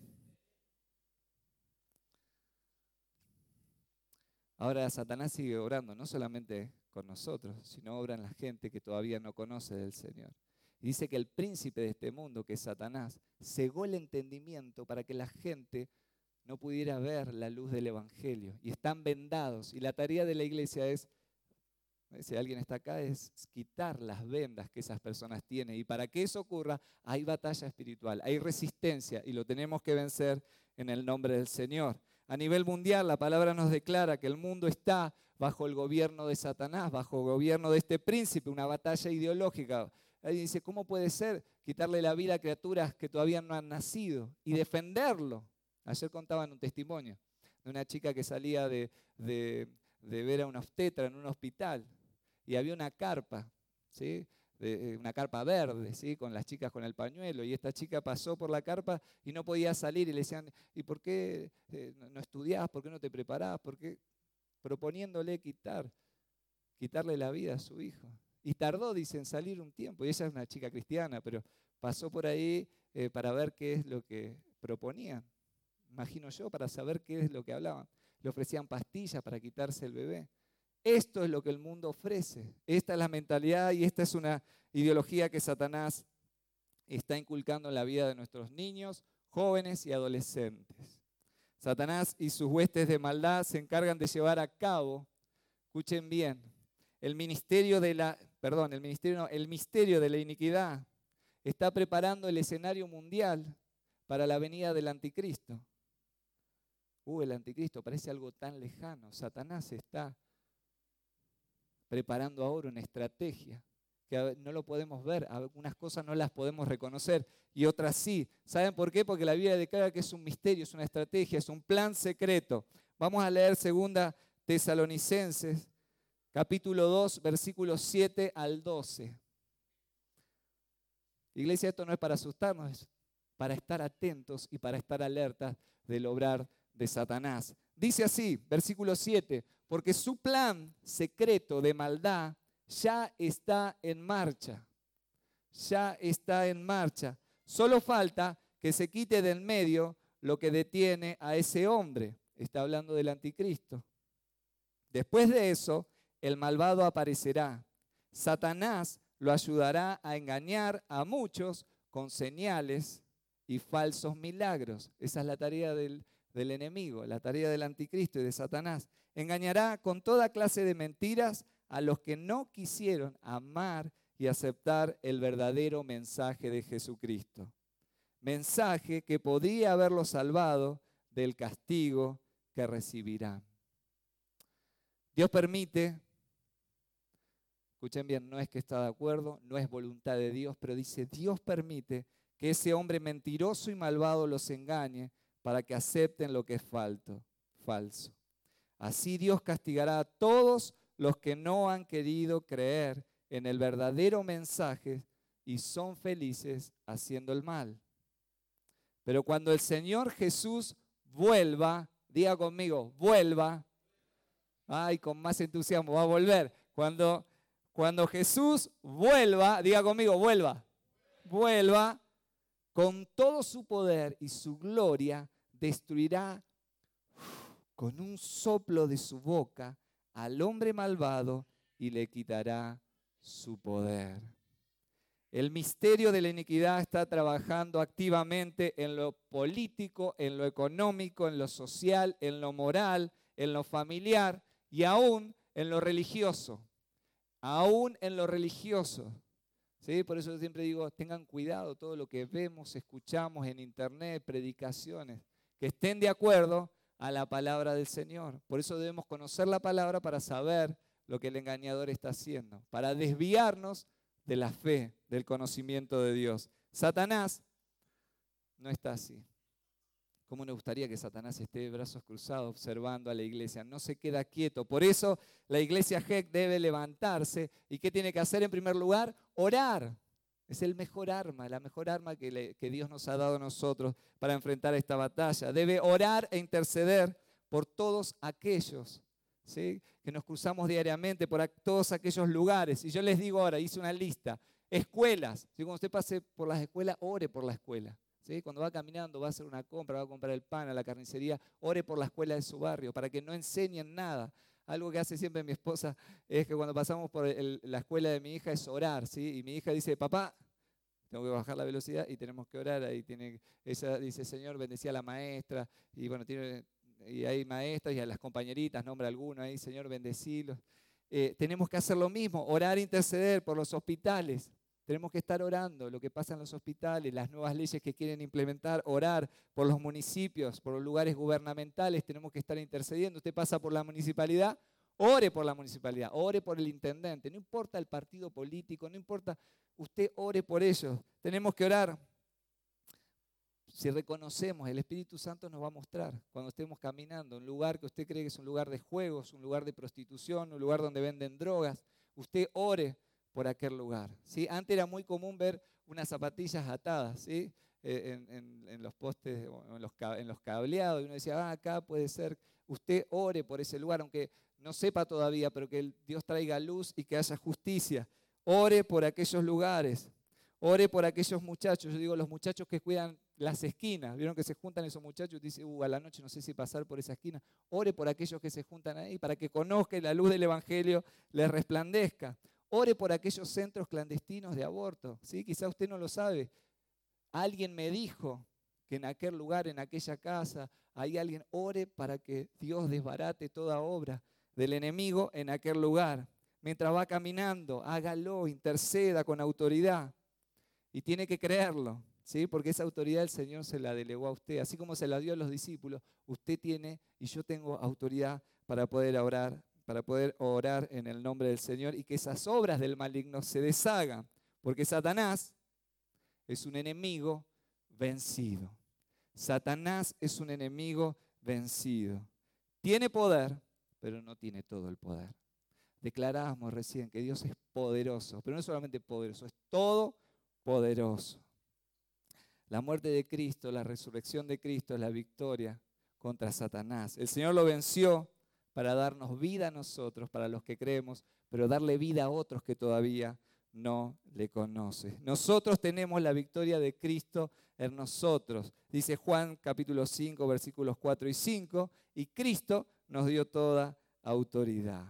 Speaker 1: Ahora Satanás sigue obrando, no solamente con nosotros, sino obra en la gente que todavía no conoce del Señor. Y dice que el príncipe de este mundo, que es Satanás, cegó el entendimiento para que la gente no pudiera ver la luz del Evangelio. Y están vendados. Y la tarea de la iglesia es, si alguien está acá, es quitar las vendas que esas personas tienen. Y para que eso ocurra, hay batalla espiritual, hay resistencia y lo tenemos que vencer en el nombre del Señor. A nivel mundial, la palabra nos declara que el mundo está bajo el gobierno de Satanás, bajo el gobierno de este príncipe, una batalla ideológica. Ahí dice, ¿cómo puede ser quitarle la vida a criaturas que todavía no han nacido y defenderlo? Ayer contaban un testimonio de una chica que salía de, de, de ver a una obstetra en un hospital y había una carpa, ¿sí? De, una carpa verde, ¿sí? Con las chicas con el pañuelo, y esta chica pasó por la carpa y no podía salir y le decían, ¿y por qué eh, no estudiás? ¿Por qué no te preparás? ¿Por qué? Proponiéndole quitar, quitarle la vida a su hijo. Y tardó, dicen, salir un tiempo, y ella es una chica cristiana, pero pasó por ahí eh, para ver qué es lo que proponían, imagino yo, para saber qué es lo que hablaban. Le ofrecían pastillas para quitarse el bebé. Esto es lo que el mundo ofrece. Esta es la mentalidad y esta es una ideología que Satanás está inculcando en la vida de nuestros niños, jóvenes y adolescentes. Satanás y sus huestes de maldad se encargan de llevar a cabo, escuchen bien, el ministerio de la, perdón, el ministerio no, el misterio de la iniquidad. Está preparando el escenario mundial para la venida del anticristo. Uh, el anticristo parece algo tan lejano. Satanás está preparando ahora una estrategia que no lo podemos ver, algunas cosas no las podemos reconocer y otras sí. ¿Saben por qué? Porque la Biblia declara que es un misterio, es una estrategia, es un plan secreto. Vamos a leer segunda Tesalonicenses, capítulo dos, versículos siete al doce. Iglesia, esto no es para asustarnos, es para estar atentos y para estar alertas del obrar de Satanás. Dice así, versículo siete, porque su plan secreto de maldad ya está en marcha. Ya está en marcha. Solo falta que se quite del medio lo que detiene a ese hombre. Está hablando del anticristo. Después de eso, el malvado aparecerá. Satanás lo ayudará a engañar a muchos con señales y falsos milagros. Esa es la tarea del, del enemigo, la tarea del anticristo y de Satanás. Engañará con toda clase de mentiras a los que no quisieron amar y aceptar el verdadero mensaje de Jesucristo. Mensaje que podría haberlos salvado del castigo que recibirán. Dios permite, escuchen bien, no es que está de acuerdo, no es voluntad de Dios, pero dice, Dios permite que ese hombre mentiroso y malvado los engañe para que acepten lo que es falto, falso. Así Dios castigará a todos los que no han querido creer en el verdadero mensaje y son felices haciendo el mal. Pero cuando el Señor Jesús vuelva, diga conmigo, vuelva. Ay, con más entusiasmo, va a volver. Cuando, cuando Jesús vuelva, diga conmigo, vuelva. Vuelva, con todo su poder y su gloria, destruirá con un soplo de su boca al hombre malvado y le quitará su poder. El misterio de la iniquidad está trabajando activamente en lo político, en lo económico, en lo social, en lo moral, en lo familiar y aún en lo religioso. Aún en lo religioso. ¿Sí? Por eso yo siempre digo, tengan cuidado todo lo que vemos, escuchamos en internet, predicaciones, que estén de acuerdo a la palabra del Señor. Por eso debemos conocer la palabra para saber lo que el engañador está haciendo, para desviarnos de la fe, del conocimiento de Dios. Satanás no está así. ¿Cómo nos gustaría que Satanás esté de brazos cruzados observando a la iglesia? No se queda quieto. Por eso la iglesia G E C debe levantarse. ¿Y qué tiene que hacer en primer lugar? Orar. Es el mejor arma, la mejor arma que, le, que Dios nos ha dado a nosotros para enfrentar esta batalla. Debe orar e interceder por todos aquellos, ¿sí?, que nos cruzamos diariamente, por a, todos aquellos lugares. Y yo les digo ahora, hice una lista. Escuelas. ¿Sí? Cuando usted pase por las escuelas, ore por la escuela. ¿Sí? Cuando va caminando, va a hacer una compra, va a comprar el pan a la carnicería, ore por la escuela de su barrio, para que no enseñen nada. Algo que hace siempre mi esposa es que cuando pasamos por el, la escuela de mi hija es orar, ¿sí? Y mi hija dice, papá, tengo que bajar la velocidad y tenemos que orar. Ahí tiene, ella dice, Señor, bendecía a la maestra, y bueno, tiene, y hay maestras y a las compañeritas, nombra alguno ahí, Señor, bendecilos. Eh, tenemos que hacer lo mismo, orar e interceder por los hospitales. Tenemos que estar orando lo que pasa en los hospitales, las nuevas leyes que quieren implementar, orar por los municipios, por los lugares gubernamentales, tenemos que estar intercediendo. Usted pasa por la municipalidad, ore por la municipalidad, ore por el intendente, no importa el partido político, no importa, usted ore por ellos. Tenemos que orar. Si reconocemos, el Espíritu Santo nos va a mostrar cuando estemos caminando, un lugar que usted cree que es un lugar de juegos, un lugar de prostitución, un lugar donde venden drogas, usted ore por aquel lugar, ¿sí? Antes era muy común ver unas zapatillas atadas, ¿sí?, eh, en, en, en los postes o en los, en los cableados, y uno decía, ah, acá puede ser. Usted ore por ese lugar, aunque no sepa todavía, pero que el Dios traiga luz y que haya justicia. Ore por aquellos lugares, ore por aquellos muchachos. Yo digo, los muchachos que cuidan las esquinas, vieron que se juntan esos muchachos y dicen, uh, a la noche no sé si pasar por esa esquina. Ore por aquellos que se juntan ahí para que conozcan y la luz del Evangelio les resplandezca. Ore por aquellos centros clandestinos de aborto, ¿sí? Quizá usted no lo sabe. Alguien me dijo que en aquel lugar, en aquella casa, hay alguien. Ore para que Dios desbarate toda obra del enemigo en aquel lugar. Mientras va caminando, hágalo, interceda con autoridad. Y tiene que creerlo, ¿sí? Porque esa autoridad el Señor se la delegó a usted. Así como se la dio a los discípulos, usted tiene y yo tengo autoridad para poder orar. para poder orar en el nombre del Señor y que esas obras del maligno se deshagan, porque Satanás es un enemigo vencido. Satanás es un enemigo vencido. Tiene poder, pero no tiene todo el poder. Declarábamos recién que Dios es poderoso, pero no es solamente poderoso, es todopoderoso. La muerte de Cristo, la resurrección de Cristo es la victoria contra Satanás. El Señor lo venció para darnos vida a nosotros, para los que creemos, pero darle vida a otros que todavía no le conocen. Nosotros tenemos la victoria de Cristo en nosotros. Dice Juan capítulo cinco, versículos cuatro y cinco, y Cristo nos dio toda autoridad.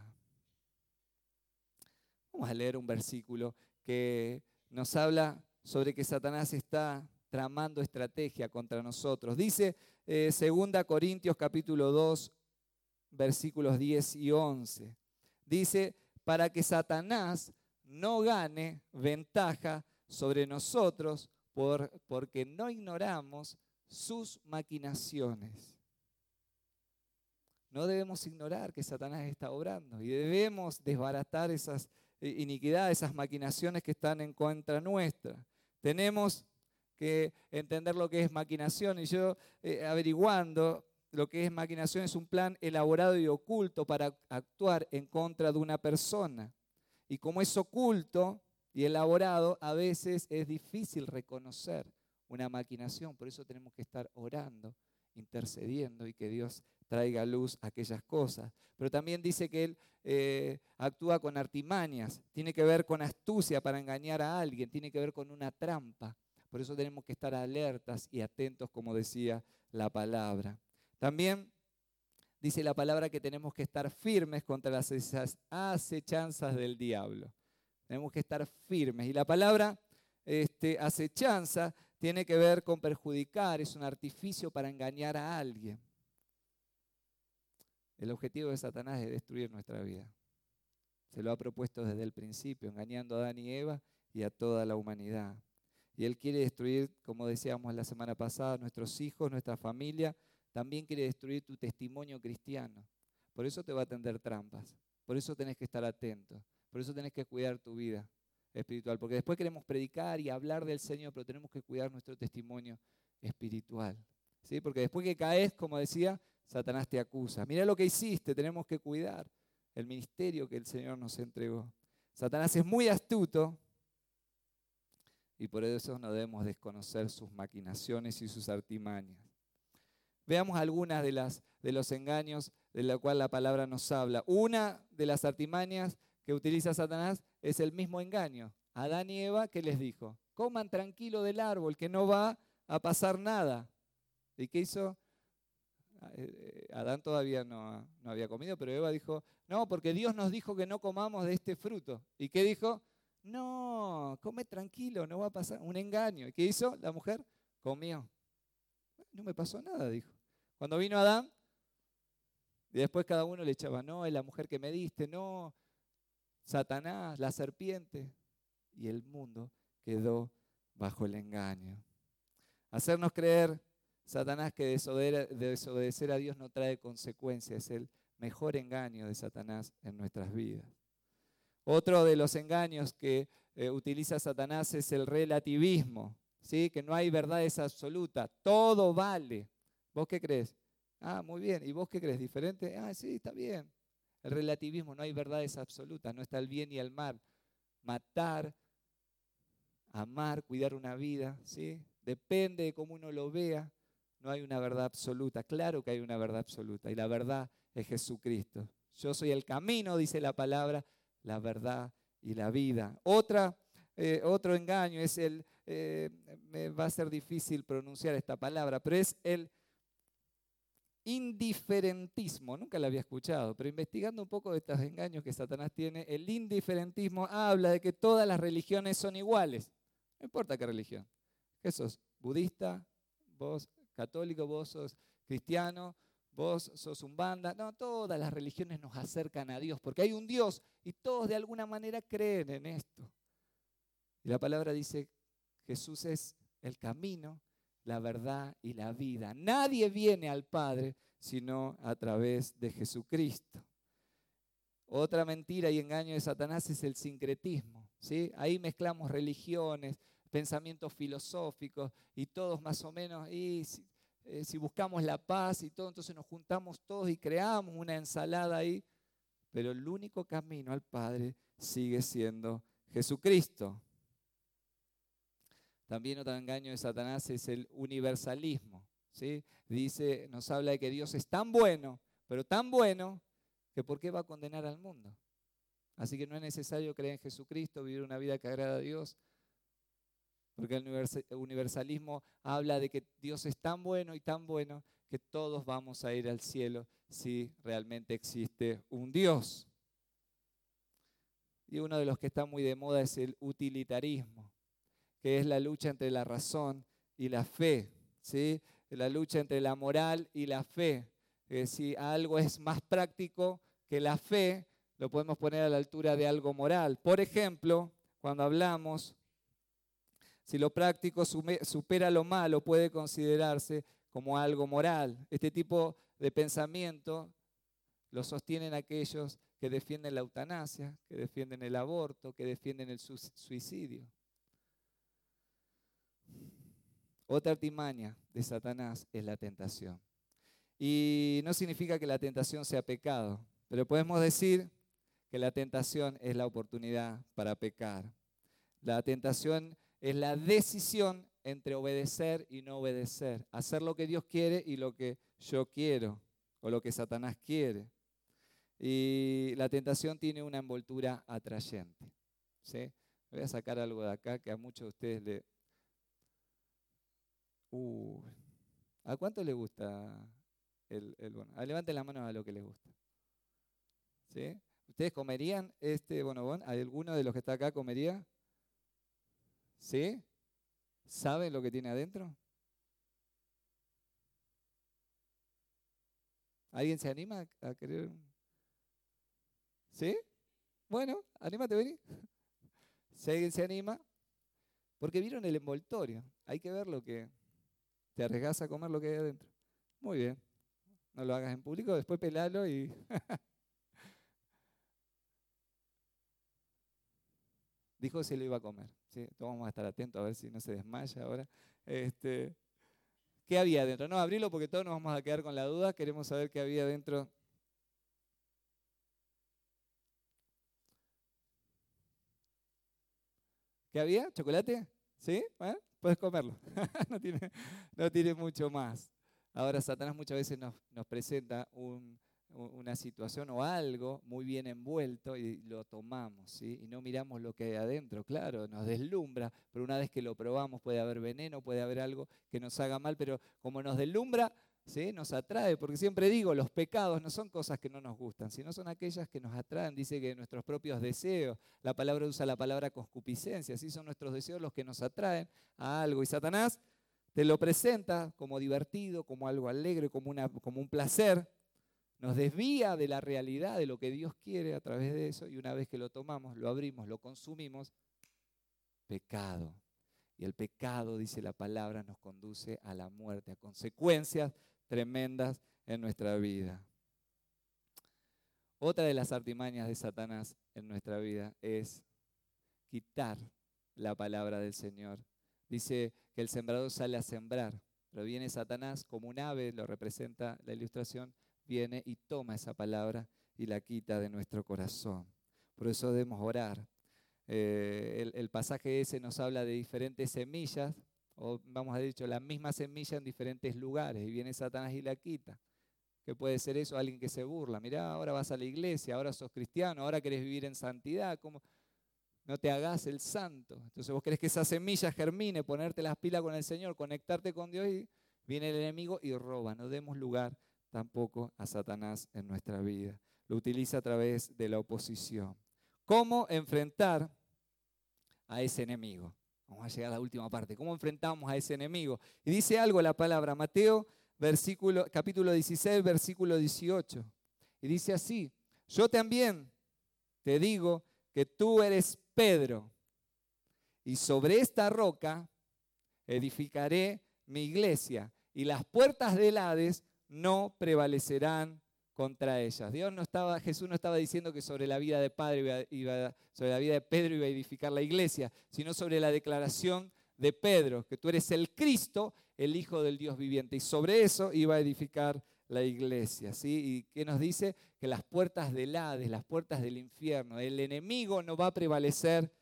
Speaker 1: Vamos a leer un versículo que nos habla sobre que Satanás está tramando estrategia contra nosotros. Dice eh, segunda Corintios capítulo dos, versículos diez y once. Dice, para que Satanás no gane ventaja sobre nosotros por, porque no ignoramos sus maquinaciones. No debemos ignorar que Satanás está obrando y debemos desbaratar esas iniquidades, esas maquinaciones que están en contra nuestra. Tenemos que entender lo que es maquinación y yo eh, averiguando lo que es maquinación es un plan elaborado y oculto para actuar en contra de una persona. Y como es oculto y elaborado, a veces es difícil reconocer una maquinación. Por eso tenemos que estar orando intercediendo y que Dios traiga a luz aquellas cosas. Pero también dice que Él eh, actúa con artimañas, tiene que ver con astucia para engañar a alguien, tiene que ver con una trampa. Por eso tenemos que estar alertas y atentos, como decía la palabra. También dice la palabra que tenemos que estar firmes contra las acechanzas del diablo. Tenemos que estar firmes. Y la palabra este, acechanza tiene que ver con perjudicar, es un artificio para engañar a alguien. El objetivo de Satanás es destruir nuestra vida. Se lo ha propuesto desde el principio, engañando a Adán y Eva y a toda la humanidad. Y Él quiere destruir, como decíamos la semana pasada, nuestros hijos, nuestra familia. También quiere destruir tu testimonio cristiano. Por eso te va a tender trampas. Por eso tenés que estar atento. Por eso tenés que cuidar tu vida espiritual. Porque después queremos predicar y hablar del Señor, pero tenemos que cuidar nuestro testimonio espiritual. ¿Sí? Porque después que caes, como decía, Satanás te acusa. Mira lo que hiciste, tenemos que cuidar el ministerio que el Señor nos entregó. Satanás es muy astuto y por eso no debemos desconocer sus maquinaciones y sus artimañas. Veamos algunas de, las, de los engaños de los cuales la palabra nos habla. Una de las artimañas que utiliza Satanás es el mismo engaño. Adán y Eva, ¿qué les dijo? Coman tranquilo del árbol, que no va a pasar nada. ¿Y qué hizo? Adán todavía no, no había comido, pero Eva dijo, no, porque Dios nos dijo que no comamos de este fruto. ¿Y qué dijo? No, come tranquilo, no va a pasar. Un engaño. ¿Y qué hizo la mujer? Comió. No me pasó nada, dijo. Cuando vino Adán, y después cada uno le echaba, no, es la mujer que me diste, no, Satanás, la serpiente. Y el mundo quedó bajo el engaño. Hacernos creer, Satanás, que desobedecer a Dios no trae consecuencias, es el mejor engaño de Satanás en nuestras vidas. Otro de los engaños que eh, utiliza Satanás es el relativismo, ¿sí? Que no hay verdades absolutas, todo vale. ¿Vos qué crees? Ah, muy bien. ¿Y vos qué crees? ¿Diferente? Ah, sí, está bien. El relativismo, no hay verdades absolutas, no está el bien y el mal. Matar, amar, cuidar una vida, ¿sí? Depende de cómo uno lo vea, no hay una verdad absoluta. Claro que hay una verdad absoluta y la verdad es Jesucristo. Yo soy el camino, dice la palabra, la verdad y la vida. Otra, eh, otro engaño es el, eh, me va a ser difícil pronunciar esta palabra, pero es el indiferentismo. Nunca la había escuchado, pero investigando un poco de estos engaños que Satanás tiene, el indiferentismo habla de que todas las religiones son iguales. No importa qué religión. ¿Qué sos? ¿Budista? ¿Vos católico? ¿Vos sos cristiano? ¿Vos sos umbanda? No, todas las religiones nos acercan a Dios porque hay un Dios y todos de alguna manera creen en esto. Y la palabra dice, Jesús es el camino, la verdad y la vida. Nadie viene al Padre sino a través de Jesucristo. Otra mentira y engaño de Satanás es el sincretismo, ¿sí? Ahí mezclamos religiones, pensamientos filosóficos y todos más o menos, y si, eh, si buscamos la paz y todo, entonces nos juntamos todos y creamos una ensalada ahí, pero el único camino al Padre sigue siendo Jesucristo. También otro engaño de Satanás es el universalismo, ¿sí? Dice, nos habla de que Dios es tan bueno, pero tan bueno, que ¿por qué va a condenar al mundo? Así que no es necesario creer en Jesucristo, vivir una vida que agrada a Dios, porque el universalismo habla de que Dios es tan bueno y tan bueno que todos vamos a ir al cielo si realmente existe un Dios. Y uno de los que está muy de moda es el utilitarismo, que es la lucha entre la razón y la fe, ¿sí? La lucha entre la moral y la fe. Que si algo es más práctico que la fe, lo podemos poner a la altura de algo moral. Por ejemplo, cuando hablamos, si lo práctico supera lo malo, puede considerarse como algo moral. Este tipo de pensamiento lo sostienen aquellos que defienden la eutanasia, que defienden el aborto, que defienden el suicidio. Otra artimaña de Satanás es la tentación. Y no significa que la tentación sea pecado, pero podemos decir que la tentación es la oportunidad para pecar. La tentación es la decisión entre obedecer y no obedecer, hacer lo que Dios quiere y lo que yo quiero, o lo que Satanás quiere. Y la tentación tiene una envoltura atrayente. ¿Sí? Voy a sacar algo de acá que a muchos de ustedes le... Uh, ¿A cuánto le gusta el, el bonobón? Ah, levanten la mano a lo que les gusta. ¿Sí? ¿Ustedes comerían este bonobón? ¿Alguno de los que está acá comería? ¿Sí? ¿Saben lo que tiene adentro? ¿Alguien se anima a querer? ¿Sí? Bueno, anímate, vení. Si alguien se anima, porque vieron el envoltorio. Hay que ver lo que te arriesgas a comer lo que hay adentro. Muy bien. No lo hagas en público, después pelalo y... Dijo que se lo iba a comer. ¿Sí? Todos vamos a estar atentos a ver si no se desmaya ahora. Este, ¿Qué había adentro? No, abrilo porque todos nos vamos a quedar con la duda. Queremos saber qué había adentro. ¿Qué había? ¿Chocolate? ¿Sí? Bueno, puedes comerlo. no, tiene, no tiene mucho más. Ahora, Satanás muchas veces nos, nos presenta un, una situación o algo muy bien envuelto y lo tomamos, ¿sí? Y no miramos lo que hay adentro. Claro, nos deslumbra, pero una vez que lo probamos puede haber veneno, puede haber algo que nos haga mal, pero como nos deslumbra, ¿sí? Nos atrae, porque siempre digo, los pecados no son cosas que no nos gustan, sino son aquellas que nos atraen. Dice que nuestros propios deseos, la palabra usa la palabra concupiscencia, así son nuestros deseos los que nos atraen a algo. Y Satanás te lo presenta como divertido, como algo alegre, como, una, como un placer. Nos desvía de la realidad, de lo que Dios quiere a través de eso. Y una vez que lo tomamos, lo abrimos, lo consumimos, pecado. Y el pecado, dice la palabra, nos conduce a la muerte, a consecuencias tremendas en nuestra vida. Otra de las artimañas de Satanás en nuestra vida es quitar la palabra del Señor. Dice que el sembrador sale a sembrar, pero viene Satanás como un ave, lo representa la ilustración, viene y toma esa palabra y la quita de nuestro corazón. Por eso debemos orar. Eh, el, el pasaje ese nos habla de diferentes semillas, o vamos a decir, la misma semilla en diferentes lugares, y viene Satanás y la quita. ¿Qué puede ser eso? Alguien que se burla. Mirá, ahora vas a la iglesia, ahora sos cristiano, ahora querés vivir en santidad, ¿cómo? No te hagas el santo. Entonces vos querés que esa semilla germine, ponerte las pilas con el Señor, conectarte con Dios, y viene el enemigo y roba. No demos lugar tampoco a Satanás en nuestra vida. Lo utiliza a través de la oposición. ¿Cómo enfrentar a ese enemigo? Vamos a llegar a la última parte. ¿Cómo enfrentamos a ese enemigo? Y dice algo la palabra, Mateo versículo, capítulo dieciséis, versículo dieciocho. Y dice así: yo también te digo que tú eres Pedro, y sobre esta roca edificaré mi iglesia, y las puertas del Hades no prevalecerán contra ellas. Dios no estaba, Jesús no estaba diciendo que sobre la vida de Padre iba, iba, sobre la vida de Pedro iba a edificar la iglesia, sino sobre la declaración de Pedro, que tú eres el Cristo, el Hijo del Dios viviente, y sobre eso iba a edificar la iglesia, ¿sí? ¿Y qué nos dice? Que las puertas del Hades, las puertas del infierno, el enemigo no va a prevalecer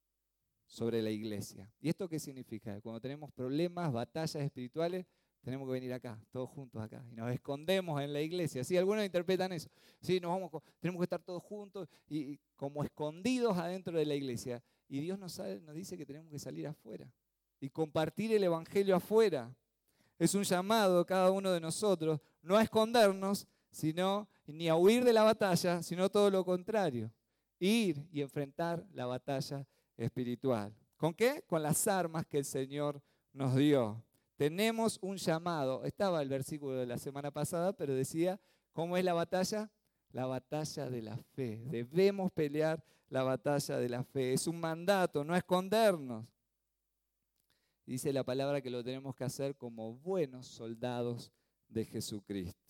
Speaker 1: sobre la iglesia. ¿Y esto qué significa? Cuando tenemos problemas, batallas espirituales, tenemos que venir acá, todos juntos acá, y nos escondemos en la iglesia. ¿Sí? Algunos interpretan eso. Sí, nos vamos, tenemos que estar todos juntos y, y como escondidos adentro de la iglesia. Y Dios nos, sabe, nos dice que tenemos que salir afuera y compartir el evangelio afuera. Es un llamado a cada uno de nosotros, no a escondernos, sino ni a huir de la batalla, sino todo lo contrario. Ir y enfrentar la batalla espiritual. ¿Con qué? Con las armas que el Señor nos dio. Tenemos un llamado. Estaba el versículo de la semana pasada, pero decía, ¿cómo es la batalla? La batalla de la fe. Debemos pelear la batalla de la fe. Es un mandato, no escondernos. Dice la palabra que lo tenemos que hacer como buenos soldados de Jesucristo.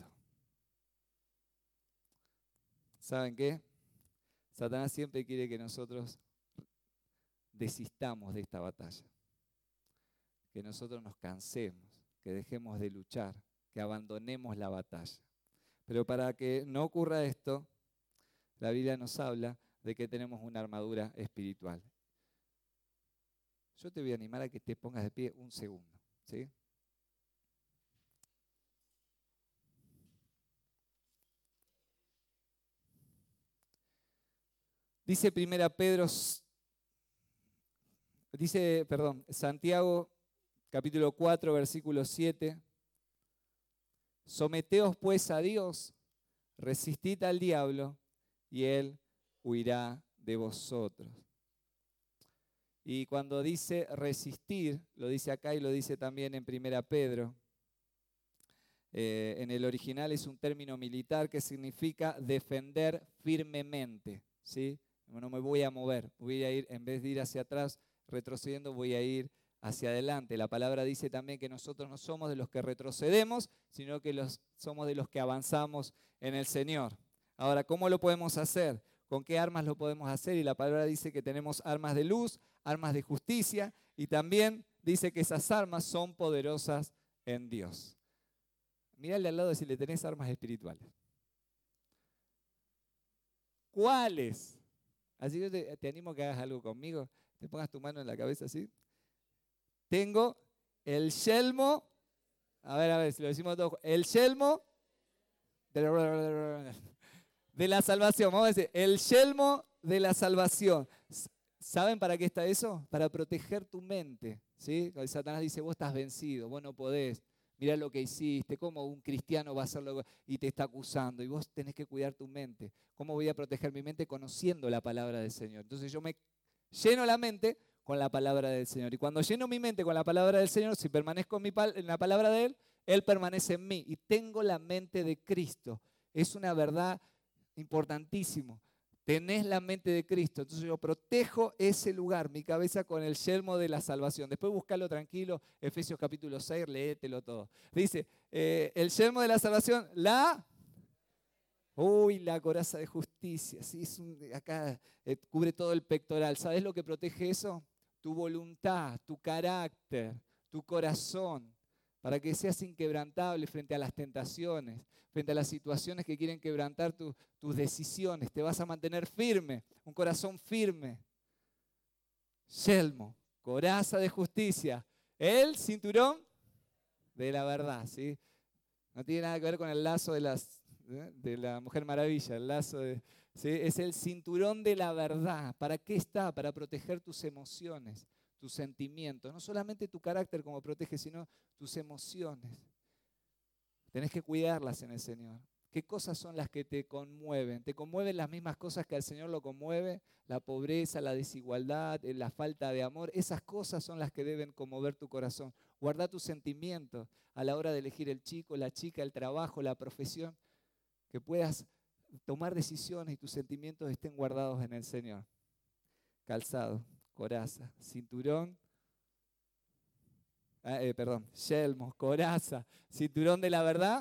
Speaker 1: ¿Saben qué? Satanás siempre quiere que nosotros desistamos de esta batalla, que nosotros nos cansemos, que dejemos de luchar, que abandonemos la batalla. Pero para que no ocurra esto, la Biblia nos habla de que tenemos una armadura espiritual. Yo te voy a animar a que te pongas de pie un segundo, ¿sí? Dice primera Pedro, dice, perdón, Santiago capítulo cuatro, versículo siete. Someteos pues a Dios, resistid al diablo y él huirá de vosotros. Y cuando dice resistir, lo dice acá y lo dice también en primera Pedro. Eh, en el original es un término militar que significa defender firmemente, ¿sí? No me voy a mover, voy a ir, en vez de ir hacia atrás, retrocediendo, voy a ir hacia adelante. La palabra dice también que nosotros no somos de los que retrocedemos, sino que los, somos de los que avanzamos en el Señor. Ahora, ¿cómo lo podemos hacer? ¿Con qué armas lo podemos hacer? Y la palabra dice que tenemos armas de luz, armas de justicia, y también dice que esas armas son poderosas en Dios. Mírale al lado si le tenés armas espirituales. ¿Cuáles? Así que te, te animo a que hagas algo conmigo. Te pongas tu mano en la cabeza así. Tengo el yelmo. A ver, a ver, si lo decimos todos. El yelmo de la salvación. Vamos a decir, el yelmo de la salvación. ¿Saben para qué está eso? Para proteger tu mente, ¿sí? Cuando Satanás dice, vos estás vencido, vos no podés. Mirá lo que hiciste, cómo un cristiano va a hacerlo y te está acusando. Y vos tenés que cuidar tu mente. ¿Cómo voy a proteger mi mente? Conociendo la palabra del Señor. Entonces yo me lleno la mente con la palabra del Señor. Y cuando lleno mi mente con la palabra del Señor, si permanezco en, mi pal- en la palabra de Él, Él permanece en mí. Y tengo la mente de Cristo. Es una verdad importantísima. Tenés la mente de Cristo. Entonces yo protejo ese lugar, mi cabeza con el yelmo de la salvación. Después buscalo tranquilo, Efesios capítulo seis, léetelo todo. Dice, eh, el yelmo de la salvación, la... Uy, la coraza de justicia. Sí, es un, acá eh, cubre todo el pectoral. ¿Sabes lo que protege eso? Tu voluntad, tu carácter, tu corazón, para que seas inquebrantable frente a las tentaciones, frente a las situaciones que quieren quebrantar tu, tus decisiones. Te vas a mantener firme, un corazón firme. Yelmo, coraza de justicia, el cinturón de la verdad, ¿sí? No tiene nada que ver con el lazo de, las, ¿eh? de la Mujer Maravilla, el lazo de, ¿sí? Es el cinturón de la verdad. ¿Para qué está? Para proteger tus emociones, tus sentimientos, no solamente tu carácter como protege, sino tus emociones. Tenés que cuidarlas en el Señor. ¿Qué cosas son las que te conmueven? ¿Te conmueven las mismas cosas que al Señor lo conmueve? La pobreza, la desigualdad, la falta de amor. Esas cosas son las que deben conmover tu corazón. Guarda tus sentimientos a la hora de elegir el chico, la chica, el trabajo, la profesión. Que puedas tomar decisiones y tus sentimientos estén guardados en el Señor. Calzado, coraza, cinturón. Eh, perdón, yelmo, coraza, cinturón de la verdad.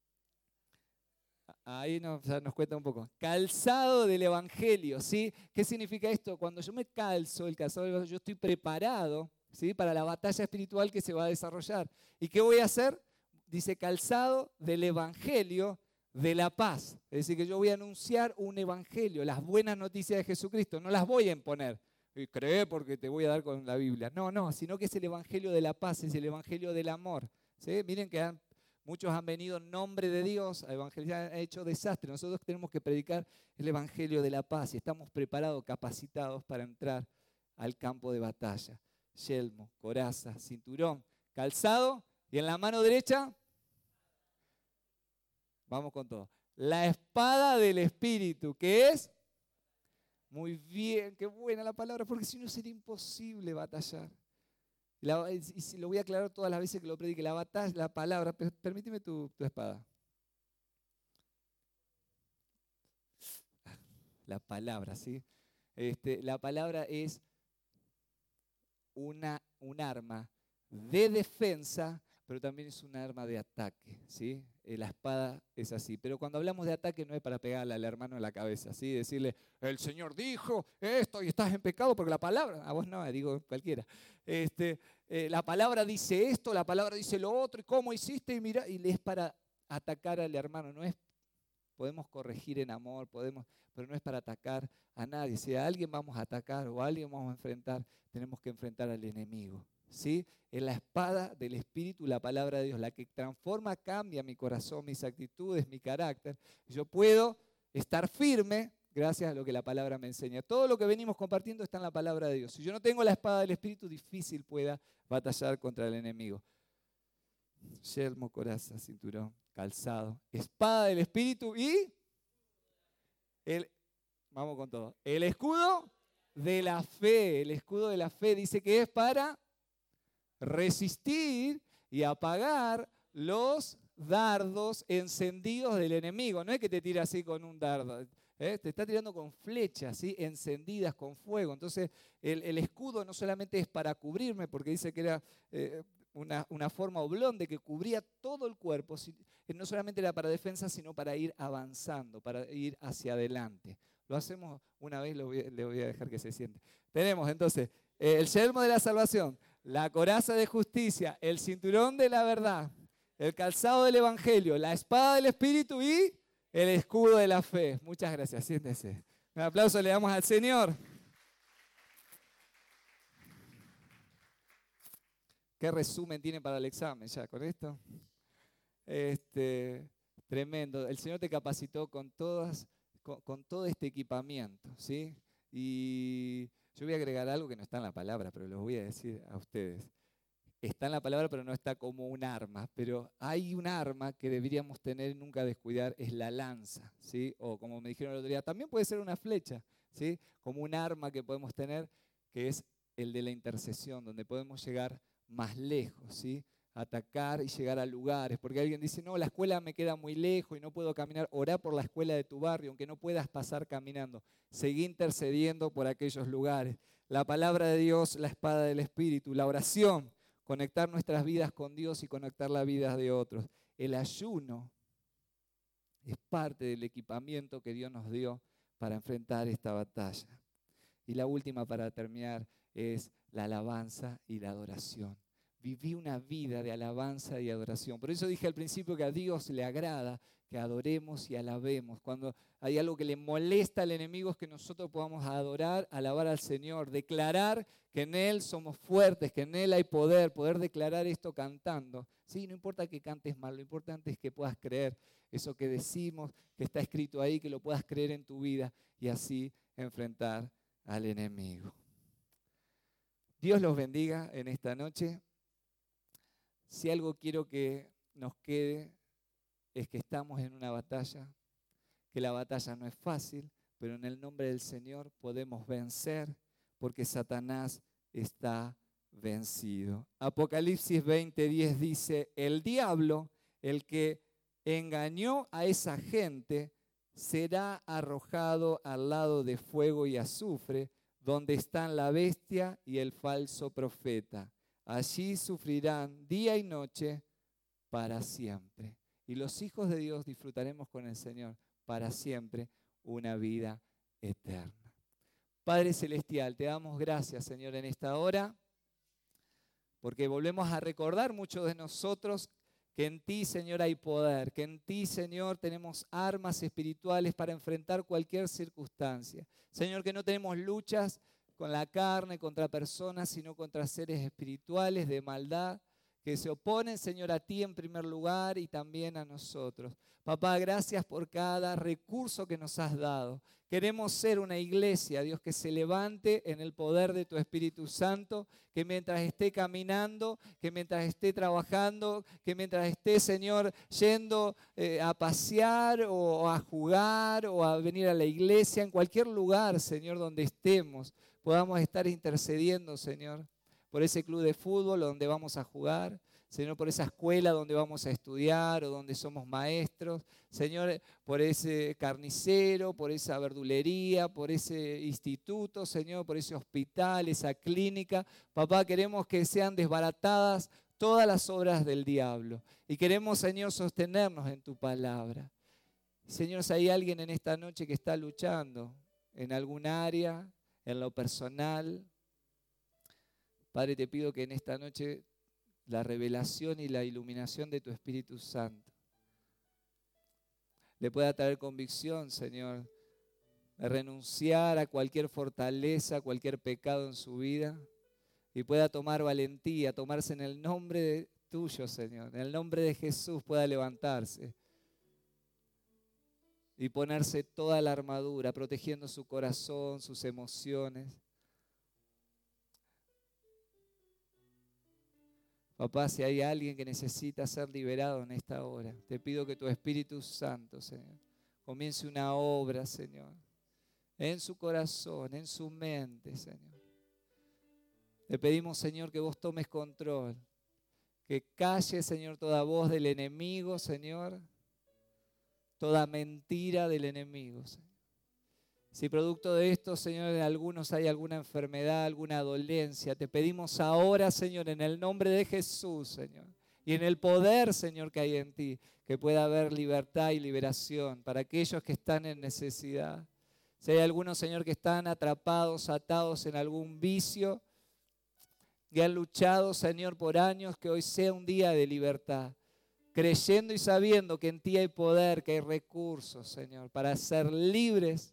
Speaker 1: Ahí nos, ya nos cuenta un poco. Calzado del Evangelio, ¿sí? ¿Qué significa esto? Cuando yo me calzo, el calzado del Evangelio, yo estoy preparado, ¿sí? Para la batalla espiritual que se va a desarrollar. ¿Y qué voy a hacer? Dice calzado del Evangelio de la paz. Es decir, que yo voy a anunciar un Evangelio, las buenas noticias de Jesucristo, no las voy a imponer. Y cree porque te voy a dar con la Biblia. No, no, sino que es el Evangelio de la paz, es el Evangelio del amor. ¿Sí? Miren que han, muchos han venido en nombre de Dios a evangelizar, han hecho desastre. Nosotros tenemos que predicar el Evangelio de la paz y estamos preparados, capacitados para entrar al campo de batalla. Yelmo, coraza, cinturón, calzado y en la mano derecha, vamos con todo, la espada del Espíritu, que es... Muy bien, qué buena la palabra, porque si no sería imposible batallar. La, y lo voy a aclarar todas las veces que lo predique. La batalla, la palabra, permíteme tu, tu espada. La palabra, ¿sí? Este, la palabra es una, un arma de defensa, pero también es un arma de ataque, ¿sí? La espada es así. Pero cuando hablamos de ataque no es para pegarle al hermano en la cabeza, ¿sí? Decirle, el Señor dijo esto y estás en pecado porque la palabra, a vos no, digo cualquiera. Este, eh, la palabra dice esto, la palabra dice lo otro, y cómo hiciste, y mira, y es para atacar al hermano, no es podemos corregir en amor, podemos, pero no es para atacar a nadie. Si a alguien vamos a atacar o a alguien vamos a enfrentar, tenemos que enfrentar al enemigo, ¿sí? Es la espada del Espíritu, la palabra de Dios, la que transforma, cambia mi corazón, mis actitudes, mi carácter. Yo puedo estar firme gracias a lo que la palabra me enseña. Todo lo que venimos compartiendo está en la palabra de Dios. Si yo no tengo la espada del Espíritu, difícil pueda batallar contra el enemigo. Yelmo, coraza, cinturón, calzado, espada del Espíritu y el, vamos con todo, el escudo de la fe. El escudo de la fe dice que es para resistir y apagar los dardos encendidos del enemigo. No es que te tira así con un dardo, ¿eh? Te está tirando con flechas, ¿sí? Encendidas con fuego. Entonces el, el escudo no solamente es para cubrirme, porque dice que era eh, una, una forma oblonga que cubría todo el cuerpo, no solamente era para defensa, sino para ir avanzando, para ir hacia adelante. Lo hacemos una vez, lo voy, le voy a dejar que se siente. Tenemos entonces eh, el yelmo de la salvación, la coraza de justicia, el cinturón de la verdad, el calzado del evangelio, la espada del Espíritu y el escudo de la fe. Muchas gracias, siéntese. Un aplauso le damos al Señor. ¿Qué resumen tiene para el examen ya con esto? Este, tremendo. El Señor te capacitó con, todas, con, con todo este equipamiento, ¿sí? Y yo voy a agregar algo que no está en la palabra, pero lo voy a decir a ustedes. Está en la palabra, pero no está como un arma. Pero hay un arma que deberíamos tener y nunca descuidar, es la lanza, ¿sí? O como me dijeron el otro día, también puede ser una flecha, ¿sí? Como un arma que podemos tener, que es el de la intercesión, donde podemos llegar más lejos, ¿sí? Atacar y llegar a lugares. Porque alguien dice, no, la escuela me queda muy lejos y no puedo caminar. Orá por la escuela de tu barrio, aunque no puedas pasar caminando. Seguí intercediendo por aquellos lugares. La palabra de Dios, la espada del Espíritu, la oración, conectar nuestras vidas con Dios y conectar las vidas de otros. El ayuno es parte del equipamiento que Dios nos dio para enfrentar esta batalla. Y la última, para terminar, es la alabanza y la adoración. Viví una vida de alabanza y adoración. Por eso dije al principio que a Dios le agrada que adoremos y alabemos. Cuando hay algo que le molesta al enemigo es que nosotros podamos adorar, alabar al Señor, declarar que en Él somos fuertes, que en Él hay poder, poder declarar esto cantando. Sí, no importa que cantes mal, lo importante es que puedas creer eso que decimos, que está escrito ahí, que lo puedas creer en tu vida y así enfrentar al enemigo. Dios los bendiga en esta noche. Si algo quiero que nos quede es que estamos en una batalla, que la batalla no es fácil, pero en el nombre del Señor podemos vencer porque Satanás está vencido. Apocalipsis veinte diez dice, el diablo, el que engañó a esa gente, será arrojado al lado de fuego y azufre, donde están la bestia y el falso profeta. Allí sufrirán día y noche para siempre. Y los hijos de Dios disfrutaremos con el Señor para siempre una vida eterna. Padre Celestial, te damos gracias, Señor, en esta hora, porque volvemos a recordar muchos de nosotros que en ti, Señor, hay poder, que en ti, Señor, tenemos armas espirituales para enfrentar cualquier circunstancia. Señor, que no tenemos luchas con la carne, contra personas, sino contra seres espirituales de maldad que se oponen, Señor, a ti en primer lugar y también a nosotros. Papá, gracias por cada recurso que nos has dado. Queremos ser una iglesia, Dios, que se levante en el poder de tu Espíritu Santo, que mientras esté caminando, que mientras esté trabajando, que mientras esté, Señor, yendo eh, a pasear o a jugar o a venir a la iglesia, en cualquier lugar, Señor, donde estemos, podamos estar intercediendo, Señor, por ese club de fútbol donde vamos a jugar, Señor, por esa escuela donde vamos a estudiar o donde somos maestros, Señor, por ese carnicero, por esa verdulería, por ese instituto, Señor, por ese hospital, esa clínica. Papá, queremos que sean desbaratadas todas las obras del diablo y queremos, Señor, sostenernos en tu palabra. Señor, si hay alguien en esta noche que está luchando en algún área, en lo personal, Padre, te pido que en esta noche la revelación y la iluminación de tu Espíritu Santo le pueda traer convicción, Señor, de renunciar a cualquier fortaleza, a cualquier pecado en su vida y pueda tomar valentía, tomarse en el nombre de tuyo, Señor, en el nombre de Jesús pueda levantarse y ponerse toda la armadura, protegiendo su corazón, sus emociones. Papá, si hay alguien que necesita ser liberado en esta hora, te pido que tu Espíritu Santo, Señor, comience una obra, Señor, en su corazón, en su mente, Señor. Te pedimos, Señor, que vos tomes control, que calles, Señor, toda voz del enemigo, Señor, toda mentira del enemigo, Señor. Si producto de esto, Señor, en algunos hay alguna enfermedad, alguna dolencia, te pedimos ahora, Señor, en el nombre de Jesús, Señor, y en el poder, Señor, que hay en ti, que pueda haber libertad y liberación para aquellos que están en necesidad. Si hay algunos, Señor, que están atrapados, atados en algún vicio, que han luchado, Señor, por años, que hoy sea un día de libertad, creyendo y sabiendo que en ti hay poder, que hay recursos, Señor, para ser libres,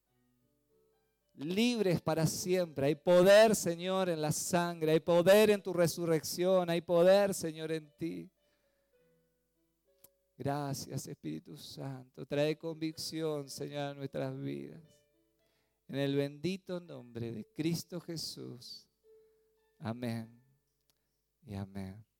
Speaker 1: libres para siempre. Hay poder, Señor, en la sangre, hay poder en tu resurrección, hay poder, Señor, en ti. Gracias, Espíritu Santo. Trae convicción, Señor, a nuestras vidas. En el bendito nombre de Cristo Jesús. Amén y amén.